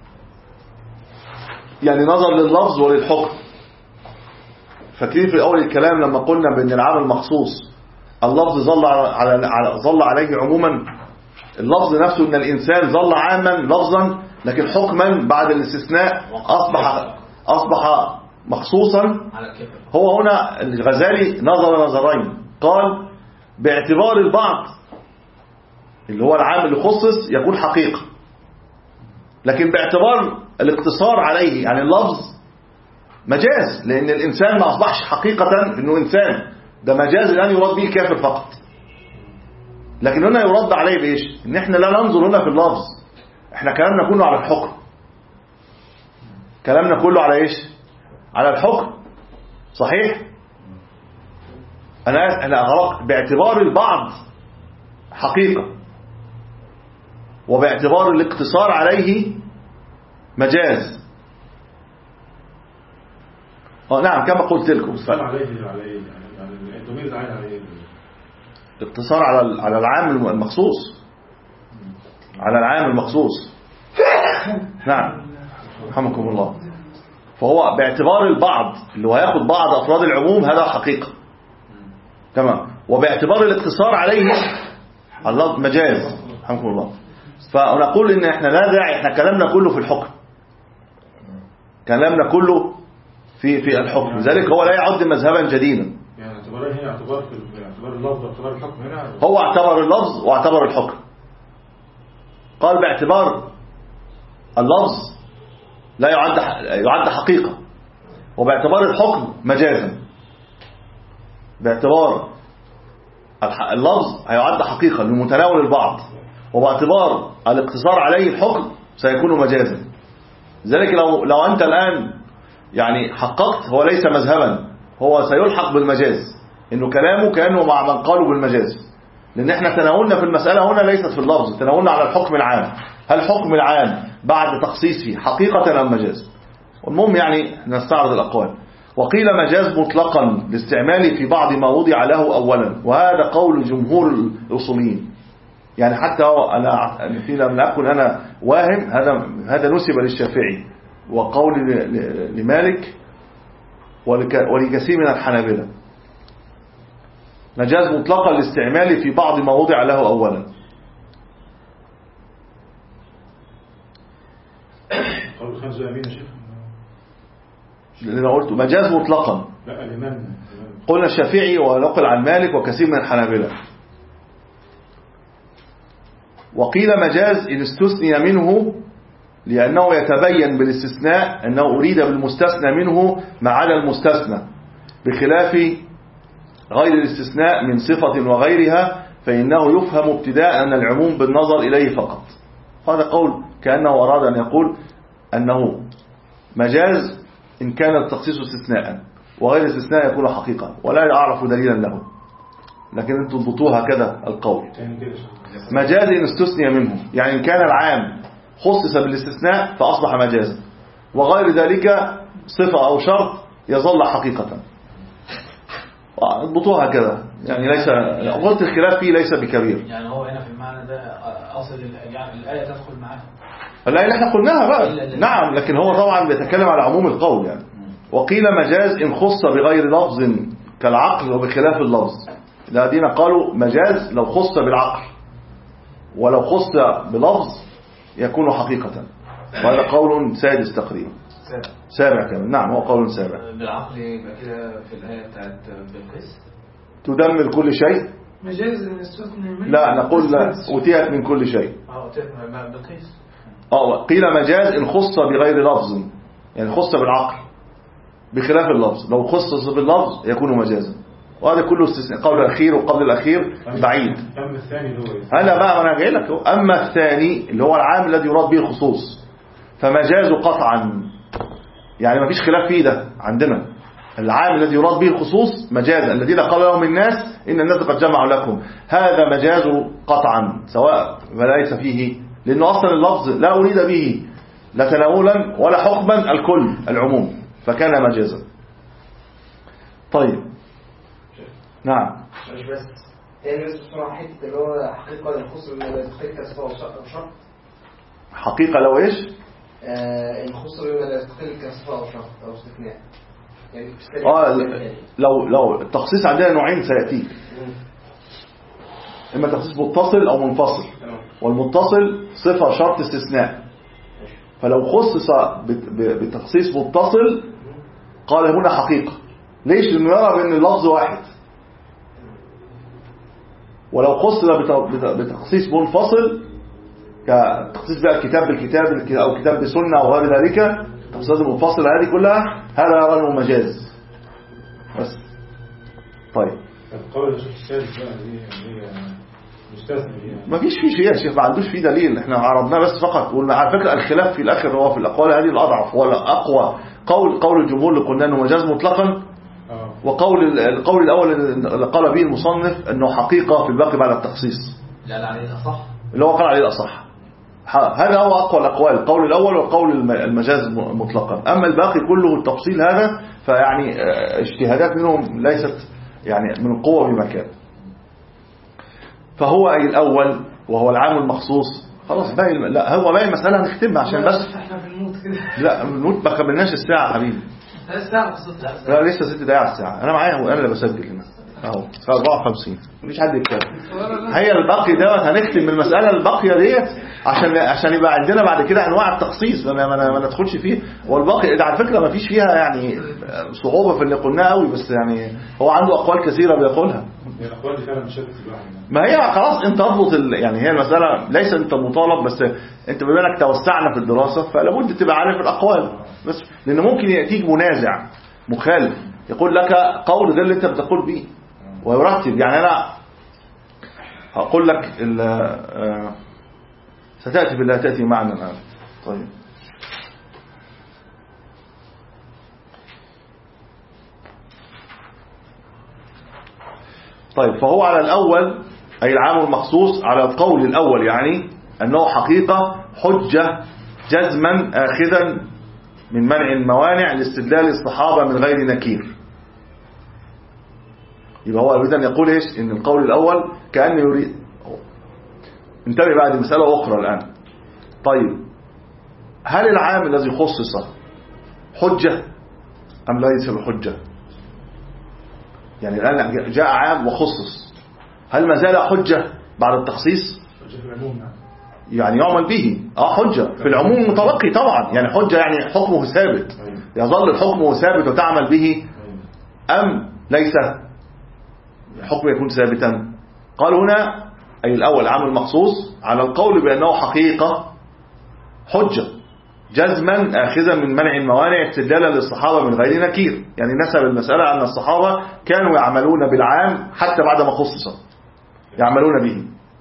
يعني نظر لللفظ وللحكم. فاكرين في أول الكلام لما قلنا بأن العام المخصوص اللفظ ظل على على ظل عليه عموما، اللفظ نفسه أن الإنسان ظل عاما لفظا، لكن حكما بعد الاستثناء أصبح أصبح مخصوصا. هو هنا الغزالي نظر نظرين، قال باعتبار البعض اللي هو العام اللي خصص يكون حقيقة، لكن باعتبار الاقتصار عليه يعني اللفظ مجاز، لأن الإنسان ما أصبحش حقيقة إنه إنسان، ده مجاز الآن يراد به كافر فقط. لكن هنا يرد عليه بإيش؟ إن إحنا لا ننظر هنا في اللفظ، إحنا كلامنا كله على الحكم، كلامنا كله على إيش؟ على الحكم. صحيح؟ أنا أنا غلط. باعتبار البعض حقيقة، وباعتبار الاقتصار عليه مجاز. اه نعم كما قلت لكم. الاقتصار على على العام المخصوص، على العام المخصوص. نعم رحمكم الله. فهو باعتبار البعض اللي هو هياخد بعض افراد العموم هذا حقيقة. تمام. وباعتبار الاقتصار عليه الله مجاز رحمكم الله. فنقول ان احنا لا داعي، احنا كلامنا كله في الحكم، كلامنا كله في في الحكم، لذلك هو لا يعد مذهبا جديدا. يعني اعتبار هنا اعتبار في اعتبار اللفظ واعتبار الحكم هنا، هو اعتبر اللفظ واعتبر الحكم. قال باعتبار اللفظ لا يعد يعد حقيقة، وباعتبار الحكم مجازا. باعتبار اللفظ هيعد حقيقة لمتناول البعض، وباعتبار الاقتصار عليه الحكم سيكون مجازا. لذلك لو لو أنت الآن يعني حققت، هو ليس مذهبا، هو سيلحق بالمجاز، إنه كلامه كأنه مع من قالوا بالمجاز، لأن احنا تناولنا في المسألة هنا ليست في اللفظ، تناولنا على الحكم العام. هل الحكم العام بعد تخصيصه حقيقة أم مجاز؟ والمهم يعني نستعرض الأقوال. وقيل مجاز مطلقا لاستعماله في بعض ما وضع له أولا، وهذا قول جمهور الأصوليين. يعني حتى أنا في لم أكن أنا واهم، هذا هذا نسب للشافعي، وقول لمالك ولكثير من الحنابلة. مجاز مطلقا لاستعماله في بعض ما وضع له أولا. قول الخمسة يمين يا شيخ اللي أنا قلته مجاز مطلقا. لا الإمام قلنا الشافعي ونقل عن مالك وكثير من الحنابلة. وقيل مجاز إن استثني منه لأنه يتبين بالاستثناء أنه أريد بالمستثنى منه ما عدا المستثنى، بخلاف غير الاستثناء من صفة وغيرها، فإنه يفهم ابتداء أن العموم بالنظر إليه فقط. هذا قول كأنه أراد أن يقول أنه مجاز إن كان التخصيص استثناء، وغير الاستثناء يكون حقيقة، ولا أعرف دليلا له، لكن انتم تضبطوها كده القول. مجاز إن استثني منه، يعني إن كان العام خصص بالاستثناء فأصبح مجازا، وغير ذلك صفة أو شرط يظل حقيقة. اضبطوها كده، يعني ليس قلت الخلاف فيه ليس بكبير. يعني هو هنا في المعنى ده أصل يعني الآية تدخل معاه، الآية اللي احنا قلناها بقى نعم، لكن هو طبعا بيتكلم على عموم القول يعني. وقيل مجاز إن خص بغير لفظ كالعقل وبخلاف اللفظ. الذين قالوا مجاز لو خص بالعقل، ولو خص بلفظ يكون حقيقة، وهذا قول سادس تقريبا، سابع كمان. نعم هو قول سابع. بالعقل يبقى كده في الآية بتاعت بلقيس تدمر كل شيء. مجاز الاستثناء منه. لا نقول لا أتيت من كل شيء. اه أتيت من بلقيس. اه قيل مجاز إن خص بغير لفظ، يعني خص بالعقل بخلاف اللفظ، لو خصص باللفظ يكون مجازا، وهذا كله استثناء. قول الأخير وقبل الأخير بعيد. أما الثاني هو هلا بقى أنا جاي لك. أما الثاني اللي هو العام الذي يراد به الخصوص فمجاز قطعا، يعني ما فيش خلاف فيه ده عندنا. العام الذي يراد به الخصوص مجازا، الذين قال لهم الناس إن الناس قد جمعوا لكم، هذا مجاز قطعا سواء وليس فيه، لأنه أصلا اللفظ لا أريد به لا تناولا ولا حكما الكل العموم، فكان مجازا. طيب نعم مش بس تاني بس بسرعة حتة اللي هو حقيقة الخصر اللي يستقل كسفة وشرط. حقيقة لو إيش؟ آه الخصر اللي يستقل كسفة وشرط أو استثناء يعني. آه لو لو التخصيص عندنا نوعين سيأتي، إما تخصيص متصل أو منفصل، والمتصل صفة شرط استثناء. فلو خصص بتخصيص متصل قال هنا حقيقة، ليش؟ لأنه يرى بأن اللفظ واحد. ولو خصص بتخصيص منفصل كتخصيص بقى الكتاب بالكتاب أو كتاب بسنة أو غير ذلك، التخصيصات المنفصلة هذه كلها هذا يرى أنه مجاز بس. طيب القول الشيخ السادس بقى دي مستثنى، ما فيش فيه شيء يا شيخ، ما عندوش فيه دليل، احنا عرضناه بس فقط. وعلى فكرة الخلاف في الآخر هو في الأقوال هذه الأضعف ولا أقوى. قول قول الجمهور اللي قلنا أنه مجاز مطلقا، وقول القول الأول اللي قال به المصنف أنه حقيقة في الباقي بعد التخصيص، لا عليه الأصح، اللي هو قال عليه الأصح. هذا هو أقوى الأقوال، القول الأول والقول المجاز مطلقا. أما الباقي كله التفصيل هذا فيعني اجتهادات منهم ليست يعني من القوة بمكان. فهو أي الأول وهو العام المخصوص خلاص باقي. لا هو باقي المسألة هنختمها عشان بس احنا في الموت كده. لا الموت ما كملناش الساعة حبيبي. الساعة خلصت. لا لسه ست دقايق على الساعة. أنا معايا وأنا اللي بسجل هنا. اهو أربعة وخمسين مفيش حد يتكلم. هي الباقي دوت هنختم المساله الباقيه ديت عشان عشان يبقى عندنا بعد كده انواع التخصيص ما ما ندخلش فيه. والباقي على فكره ما فيش فيها يعني صعوبه في اللي قلناه قوي، بس يعني هو عنده اقوال كثيره بيقولها. الاقوال دي فعلا مش شرط الواحد. ما هي خلاص انت اضبط ال... يعني هي المساله ليس انت مطالب، بس انت بما انك توسعنا في الدراسه فلابد تبقى عارف الاقوال، بس لان ممكن ياتيك منازع مخالف يقول لك قول غير اللي انت بتقول بيه ويرتب. يعني انا هقول لك ستاتي بالله تاتي معنا الان. طيب طيب فهو على الأول أي العام المخصوص على القول الأول، يعني أنه حقيقة حجة جزما آخذا من منع الموانع لاستدلال الصحابة من غير نكير. يبقى هو أريد أن يقول إيش؟ إن القول الأول كأنه يريد. انتبه بعد مسألة أخرى الآن. طيب هل العام الذي خصص حجة أم ليس بحجة؟ يعني الآن جاء عام وخصص، هل ما زال حجة بعد التخصيص؟ يعني يعمل به اه حجة في العموم متبقي طبعا، يعني حجة يعني حكمه ثابت، يظل الحكم ثابت وتعمل به أم ليس الحكم يكون ثابتا؟ قالوا هنا أي الأول عام المخصوص على القول بأنه حقيقة حجة جزما آخذا من منع الموانع استدلالا للصحابة من غير نكير. يعني نسب المسألة أن الصحابة كانوا يعملون بالعام حتى بعد ما خصص يعملون به.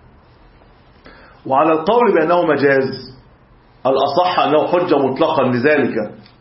وعلى القول بأنه مجاز الأصح أنه حجة مطلقا لذلك،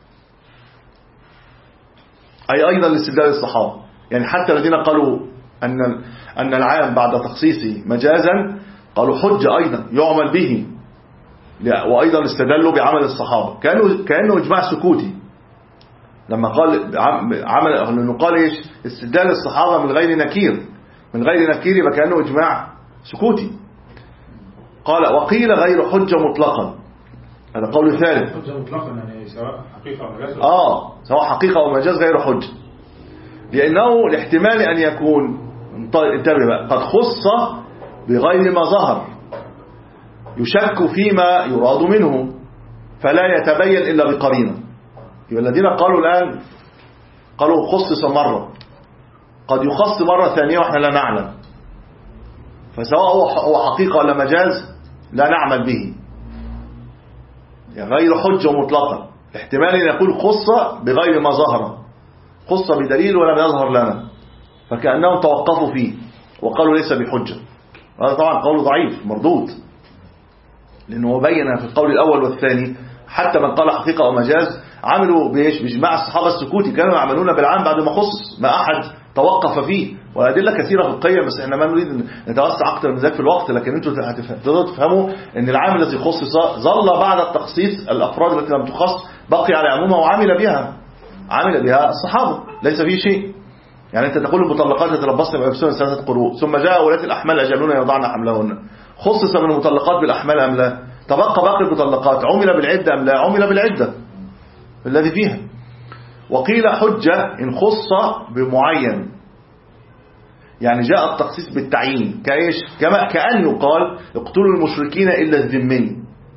أي أيضا لاستدلال الصحابة. يعني حتى الذين قالوا أن أن العام بعد تخصيصه مجازا قالوا حجة أيضا يعمل به، وأيضا استدلوا بعمل الصحابة. كانوا كأنه إجماع سكوتي لما قال عمل أنه قال إيش استدلال الصحابة من غير نكير، من غير نكير يبقى كأنه إجماع سكوتي. قال وقيل غير حجة مطلقا، هذا قول ثالث. حجة مطلقا يعني سواء حقيقة أو مجاز. آه سواء حقيقة أو مجاز غير حجة، لأنه الاحتمال أن يكون انتبه بقى قد خص بغير ما ظهر يشك فيما يراد منه فلا يتبين إلا بقرينة. يبقى الذين قالوا الآن قالوا خصص مرة، قد يخص مرة ثانية وإحنا لا نعلم، فسواء هو حقيقة ولا مجاز لا نعمل به، يعني غير حجة مطلقة. احتمال أن يكون خص بغير ما ظهر، خص بدليل ولم يظهر لنا، فكأنهم توقفوا فيه وقالوا ليس بحجة. هذا طبعا قول ضعيف مردود، لأنه بين في القول الأول والثاني حتى من قال حقيقة أو مجاز عملوا بإيش؟ بإجماع الصحابة السكوتي، كانوا يعملون بالعام بعد ما خصص، ما أحد توقف فيه. وأدلة كثيرة فقهية بس احنا ما نريد نتوسع أكثر من ذلك في الوقت، لكن أنتم هتقدروا تفهموا أن العام الذي خصص ظل بعد التخصيص الأفراد التي لم تخص بقي على عمومها وعمل بها، عمل بها الصحابة ليس فيه شيء. يعني أنت تقول المطلقات يتربصن بأنفسهن ثلاثة قروء ثم جاء ولاة الأحمال أجلون يضعن حملهن، خصص من المطلقات بالأحمال أم لا؟ تبقى باقي المطلقات عمل بالعدة أم لا؟ عمل بالعدة الذي فيها. وقيل حجة إن خص بمعين، يعني جاء التخصيص بالتعيين كايش كما كأن يقال اقتلوا المشركين إلا الذمي،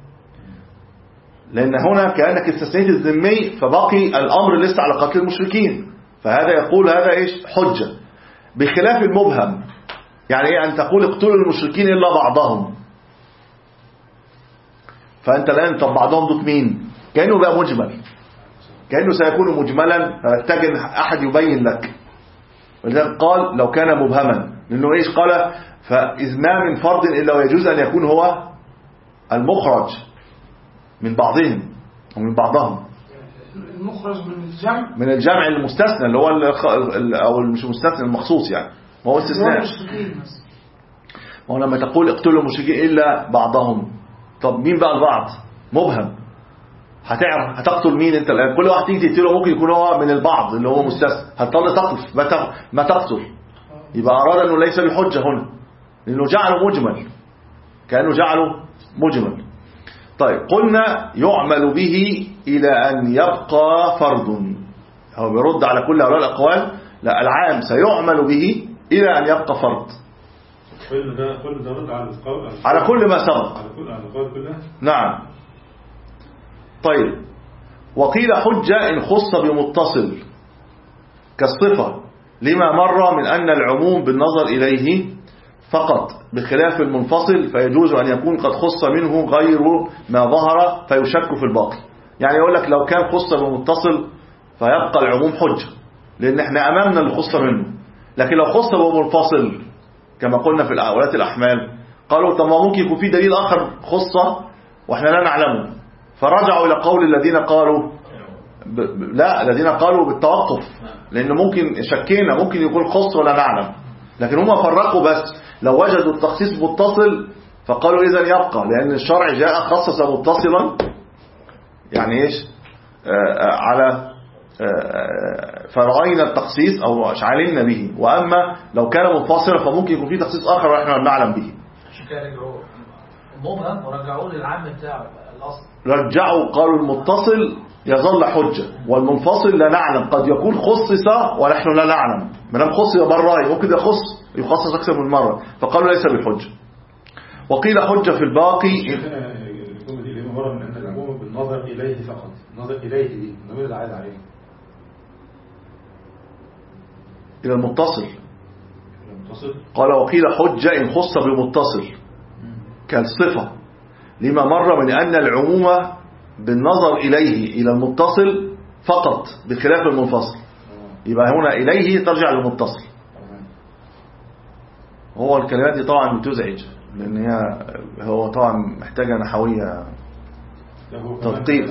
لأن هنا كأنك استثنيت الذمي فباقي الأمر لسه على قتل المشركين، فهذا يقول هذا إيش حجة. بخلاف المبهم، يعني إيه أن تقول اقتلوا المشركين إلا بعضهم، فأنت الآن طب بعضهم ضد مين؟ كأنه بقى مجمل، كأنه سيكون مجملا فيحتاج أحد يبين لك. ولذلك قال لو كان مبهما، لأنه إيش قال فإذ ما من فرد إلا ويجوز أن يكون هو المخرج من بعضهم ومن بعضهم، المخرج من الجمع من الجمع المستثنى اللي هو أو مش مستثنى المخصوص، يعني ما هو استثناء. ما هو لما تقول اقتلوا المشركين إلا بعضهم، طب مين بقى البعض؟ مبهم، هتعرف هتقتل مين انت الآن؟ كل واحد تيجي تقتله ممكن يكون هو من البعض اللي هو مستثنى، هتضل تقتل ما تقتل، يبقى أراد أنه ليس بحجة هنا لأنه جعله مجمل، كأنه جعله مجمل. طيب قلنا يعمل به إلى أن يبقى فرد، هو بيرد على كل هؤلاء الأقوال، لا العام سيعمل به إلى أن يبقى فرد. كل ده كل ده رد على القول على كل ما سبق. على كل على القول كلها. نعم. طيب، وقيل حجة إن خص بمتصل كالصفة لما مر من أن العموم بالنظر إليه فقط بخلاف المنفصل، فيجوز أن يكون قد خص منه غير ما ظهر فيشك في الباقي. يعني يقول لك لو كان خص بمتصل فيبقى العموم حجة لأن احنا أمامنا اللي خص منه، لكن لو خص بمنفصل كما قلنا في الأولات الأحمال قالوا طب ممكن يكون في دليل آخر خصة وإحنا لا نعلمه، فرجعوا إلى قول الذين قالوا ب... لا الذين قالوا بالتوقف، لأن ممكن شكينا ممكن يكون خص ولا نعلم، لكن هم فرقوا بس لو وجدوا التخصيص متصل فقالوا إذن يبقى، لأن الشرع جاء خصص متصلا يعني إيش آه على آه فرأينا التخصيص أو علمنا به، وأما لو كان منفصلا فممكن يكون فيه تخصيص آخر ونحن نعلم به. عشان كده رجعوا مبهم ورجعوه للعام بتاعه الأصل، رجعوا قالوا المتصل يظل حجة والمنفصل لا نعلم، قد يكون خصص ونحن لا نعلم، ما دام خصص مرة ممكن يخص يخصص أكثر من مرة، فقالوا ليس بالحجة. وقيل حجة في الباقي الجملة دي اللي مرة من أن العموم بالنظر إليه فقط، النظر إليه دي النظر اللي عايز عليه إلى المتصل. المتصل قال وقيل حجة إن خص بمتصل كالصفة لما مر من أن العموم بالنظر إليه إلى المتصل فقط بخلاف المنفصل، يبقى هنا إليه ترجع للمتصل. هو الكلمات دي طبعا بتزعج لأن هي هو طبعا محتاجة نحوية تدقيق،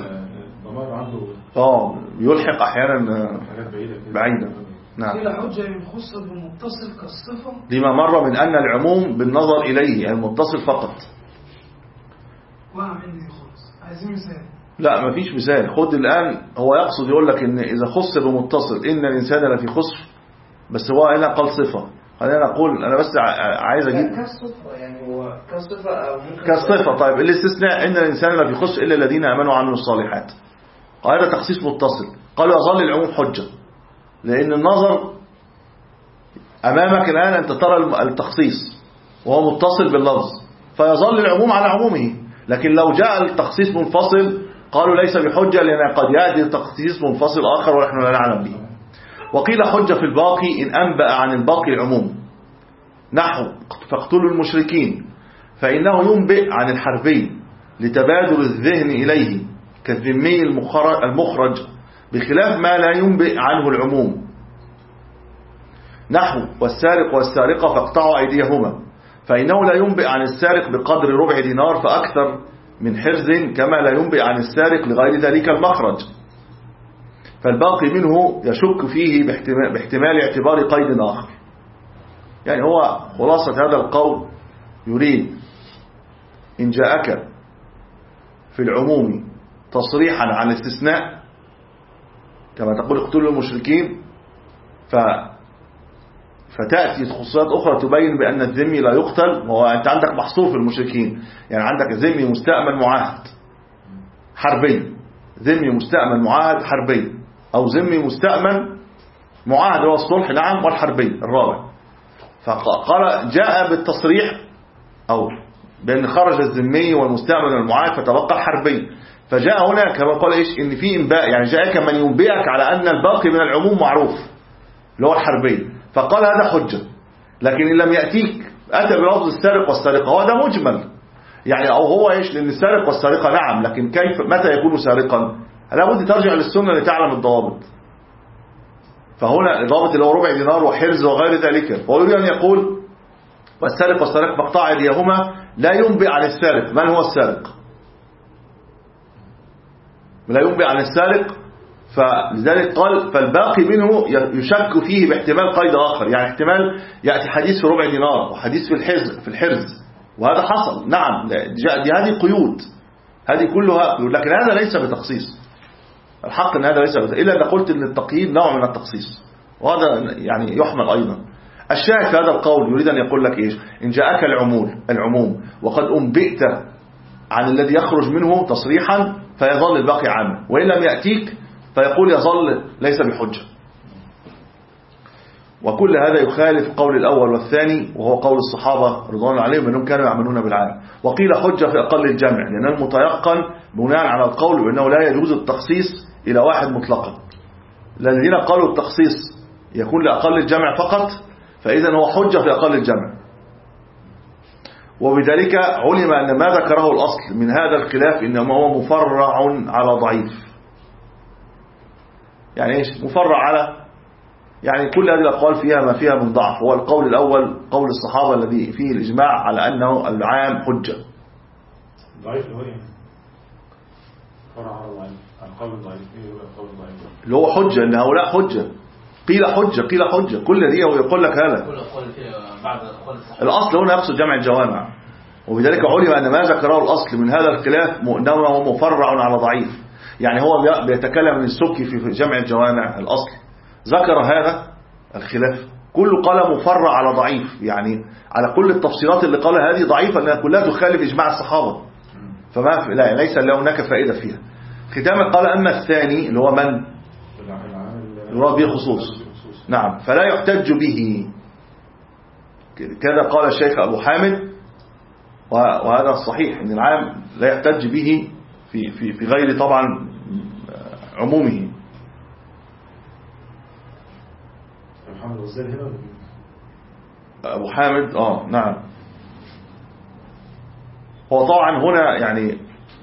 اه يلحق أحيانا بعيدة. نعم. إلى حجة إن خص بمتصل كالصفة لما مر من أن العموم بالنظر إليه المتصل فقط. وقع مني خالص، عايزين مثال. لا مفيش مثال. خد الآن هو يقصد يقول لك إن إذا خص بمتصل إن الإنسان لفي خسر، بس هو هنا قال صفة. خلينا نقول أنا بس عايز أجيب كالصفة، يعني هو كالصفة أو ممكن كالصفة. طيب الاستثناء إن الإنسان لفي خسر إلا الذين آمنوا وعملوا الصالحات، هذا تخصيص متصل. قالوا يظل العموم حجة لأن النظر أمامك الآن أنت ترى التخصيص وهو متصل باللفظ، فيظل العموم على عمومه. لكن لو جاء التخصيص منفصل قالوا ليس بحجة لأن قد يأتي تخصيص منفصل آخر ونحن لا نعلم به. وقيل حجة في الباقي إن أنبأ عن الباقي العموم، نحو فاقتلوا المشركين فإنه ينبئ عن الحربي لتبادل الذهن إليه كالذمي المخرج بخلاف ما لا ينبئ عنه العموم، نحو والسارق والسارقة فاقطعوا أيديهما فإنه لا ينبئ عن السارق بقدر ربع دينار فأكثر من حرز كما لا ينبئ عن السارق لغير ذلك المخرج، فالباقي منه يشك فيه باحتمال, باحتمال اعتبار قيد آخر. يعني هو خلاصة هذا القول يريد إن جاءك في العموم تصريحا عن الاستثناء كما تقول اقتلوا المشركين ف فتأتي خصوصيات أخرى تبين بأن الذمي لا يقتل، وهو أنت عندك محصور في المشركين، يعني عندك ذمي مستأمن معاهد حربي، ذمي مستأمن معاهد حربي، أو ذمي مستأمن معاهد هو الصلح نعم والحربي الرابع. فقال جاء بالتصريح أو بأن خرج الذمي والمستأمن والمعاهد فتبقى الحربي، فجاء هنا كما قال إيش إن في إنباء، يعني جاءك من ينبئك على أن الباقي من العموم معروف اللي هو الحربي، فقال هذا حجة. لكن إن لم يأتيك أتى بلفظ السارق والسارقة هو ده مجمل، يعني أو هو إيش لأن السارق والسارقة نعم، لكن كيف متى يكون سارقا لابد ترجع للسنة لتعلم الضوابط. فهنا الضابط اللي هو ربع دينار وحرز وغير ذلك، هو يريد أن يقول والسارق والسارق فاقطع أيديهما لا ينبئ عن السارق من هو السارق، لا ينبئ عن السارق، فلذلك قال فالباقي منه يشك فيه باحتمال قيد آخر، يعني احتمال يأتي حديث في ربع دينار وحديث في الحرز في الحرز وهذا حصل نعم، دي هذه قيود، هذه كلها قيود، لكن هذا ليس بتخصيص. الحق ان هذا ليس بتخصيص إلا إذا قلت ان التقييد نوع من التخصيص، وهذا يعني يحمل أيضا. الشاهد في هذا القول يريد أن يقول لك إيش إن جاءك العموم العموم وقد أنبئت عن الذي يخرج منه تصريحا فيظل الباقي عاما، وإن لم يأتيك فيقول يظل ليس بحجة. وكل هذا يخالف قول الأول والثاني وهو قول الصحابة رضوان الله عليهم أنهم كانوا يعملون بالعام. وقيل حجة في أقل الجمع لأن المتيقن بناء على القول بأنه لا يجوز التخصيص إلى واحد مطلقا. الذين قالوا التخصيص يكون لأقل الجمع فقط فإذا هو حجة في أقل الجمع. وبذلك علم أن ما ذكره الأصل من هذا الخلاف إنما هو مفرع على ضعيف. يعني إيش مفرع على؟ يعني كل هذه الأقوال فيها ما فيها من ضعف. هو القول الأول قول الصحابة الذي فيه الإجماع على أنه العام حجة. ضعيف اللي هو إيه؟ فرع على ضعيف. القول الضعيف إيه هو القول الضعيف؟ اللي هو حجة إن هؤلاء حجة. قيل حجة قيل حجة كل دي هو يقول لك هذا. الأصل هنا يقصد جمع الجوامع. وبذلك علم أن ما ذكره الأصل من هذا الخلاف إنما هو مفرع على ضعيف. يعني هو بيتكلم من السكي في جمع الجوامع الأصل ذكر هذا الخلاف كله قال مفرع على ضعيف. يعني على كل التفصيلات اللي قالها هذه ضعيفة لأنها كلها تخالف إجماع الصحابة فما لا ليس له هناك فائدة فيها. ختاما قال أما الثاني اللي هو من يراد به خصوص نعم فلا يحتج به. كذا قال الشيخ أبو حامد وهذا الصحيح ان العام لا يحتج به في في في غير طبعا عمومه. محمد الغزالي هنا أبو حامد اه نعم. هو طبعا هنا يعني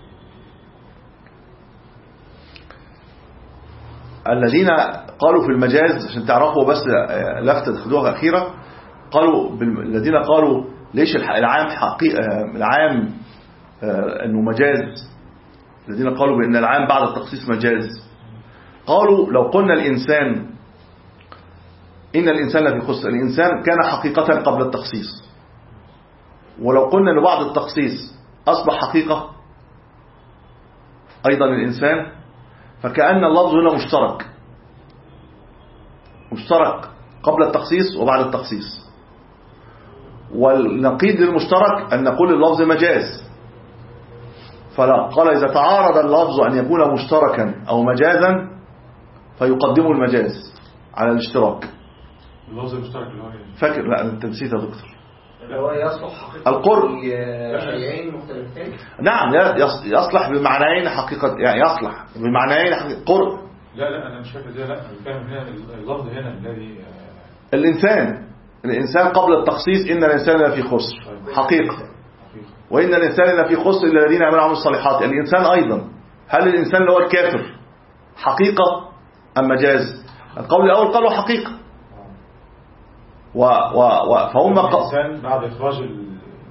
الذين قالوا في المجاز عشان تعرفوا بس لفتة خدوها أخيرة قالوا الذين قالوا ليش العام حقيقة العام انه مجاز. الذين قالوا بان العام بعد التخصيص مجاز قالوا لو قلنا الانسان ان الانسان لفي خسر الانسان كان حقيقة قبل التخصيص ولو قلنا انه بعد التخصيص اصبح حقيقة ايضا الانسان فكأن اللفظ هنا مشترك مشترك قبل التخصيص وبعد التخصيص. والنقيض للمشترك أن نقول اللفظ مجاز. فلا قال إذا تعارض اللفظ أن يكون مشتركا أو مجازا فيقدم المجاز على الاشتراك. اللفظ المشترك اللي هو فاكر لا أنت نسيت يا دكتور اللي هو يصلح حقيقة القرب شيئين مختلفتين. نعم يصلح بمعنيين حقيقة يعني يصلح بمعنيين حقيقة قرب. لا لا أنا مش فاكر ده لا فاهم هنا اللفظ هنا الذي الإنسان الإنسان قبل التخصيص إن الإنسان لفي خسر حقيقة وإن الإنسان لفي خسر إلا الذين عملوا الصالحات. الإنسان أيضا هل الإنسان اللي هو الكافر حقيقة أم مجاز؟ القول الأول قالوا حقيقة و و و فهم الإنسان بعد إخراج ال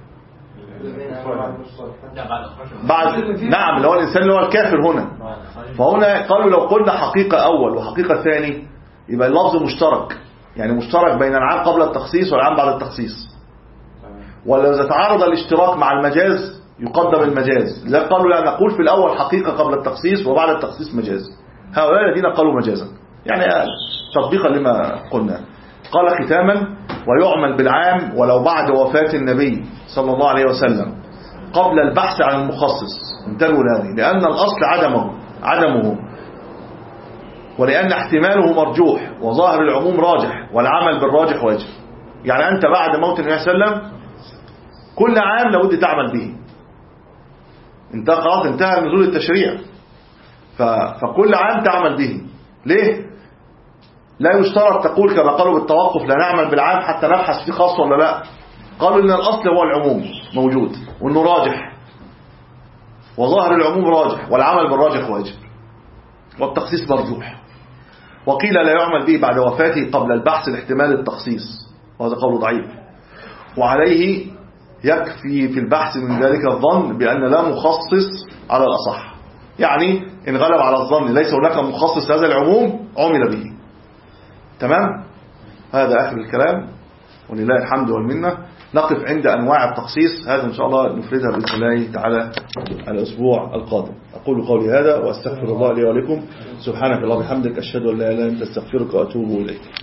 بعد نعم اللي هو الإنسان اللي هو الكافر هنا. فهنا قالوا لو قلنا حقيقة أول وحقيقة ثاني يبقى اللفظ مشترك يعني مشترك بين العام قبل التخصيص والعام بعد التخصيص. ولو إذا تعارض الاشتراك مع المجاز يقدم المجاز. لا قالوا لا نقول في الأول حقيقة قبل التخصيص وبعد التخصيص مجاز. هؤلاء الذين قالوا مجازا يعني تطبيقا لما قلنا. قال ختاما ويعمل بالعام ولو بعد وفاة النبي صلى الله عليه وسلم قبل البحث عن المخصص. انتبهوا لهذه لأن الأصل عدمه عدمه ولأن احتماله مرجوح وظاهر العموم راجح والعمل بالراجح واجب. يعني أنت بعد موت النبي صلى الله عليه وسلم كل عام لابد تعمل به. انتهى خلاص انتهى نزول التشريع فكل عام تعمل به. ليه؟ لا يشترط تقول كما قالوا بالتوقف لا نعمل بالعام حتى نبحث فيه خاص ولا لا. قالوا إن الأصل هو العموم موجود وإنه راجح وظاهر العموم راجح والعمل بالراجح واجب والتخصيص مرجوح. وقيل لا يعمل به بعد وفاته قبل البحث لاحتمال التخصيص وهذا قول ضعيف. وعليه يكفي في البحث من ذلك الظن بأن لا مخصص على الأصح. يعني إن غلب على الظن ليس هناك مخصص هذا العموم عمل به. تمام؟ هذا آخر الكلام ولله الحمد والمنة. نقف عند أنواع التخصيص هذا إن شاء الله نفردها بإذن الله تعالى الأسبوع القادم. أقول قولي هذا وأستغفر الله لي ولكم. سبحانك اللهم وبحمدك أشهد أن لا إله إلا أنت أستغفرك وأتوب إليك.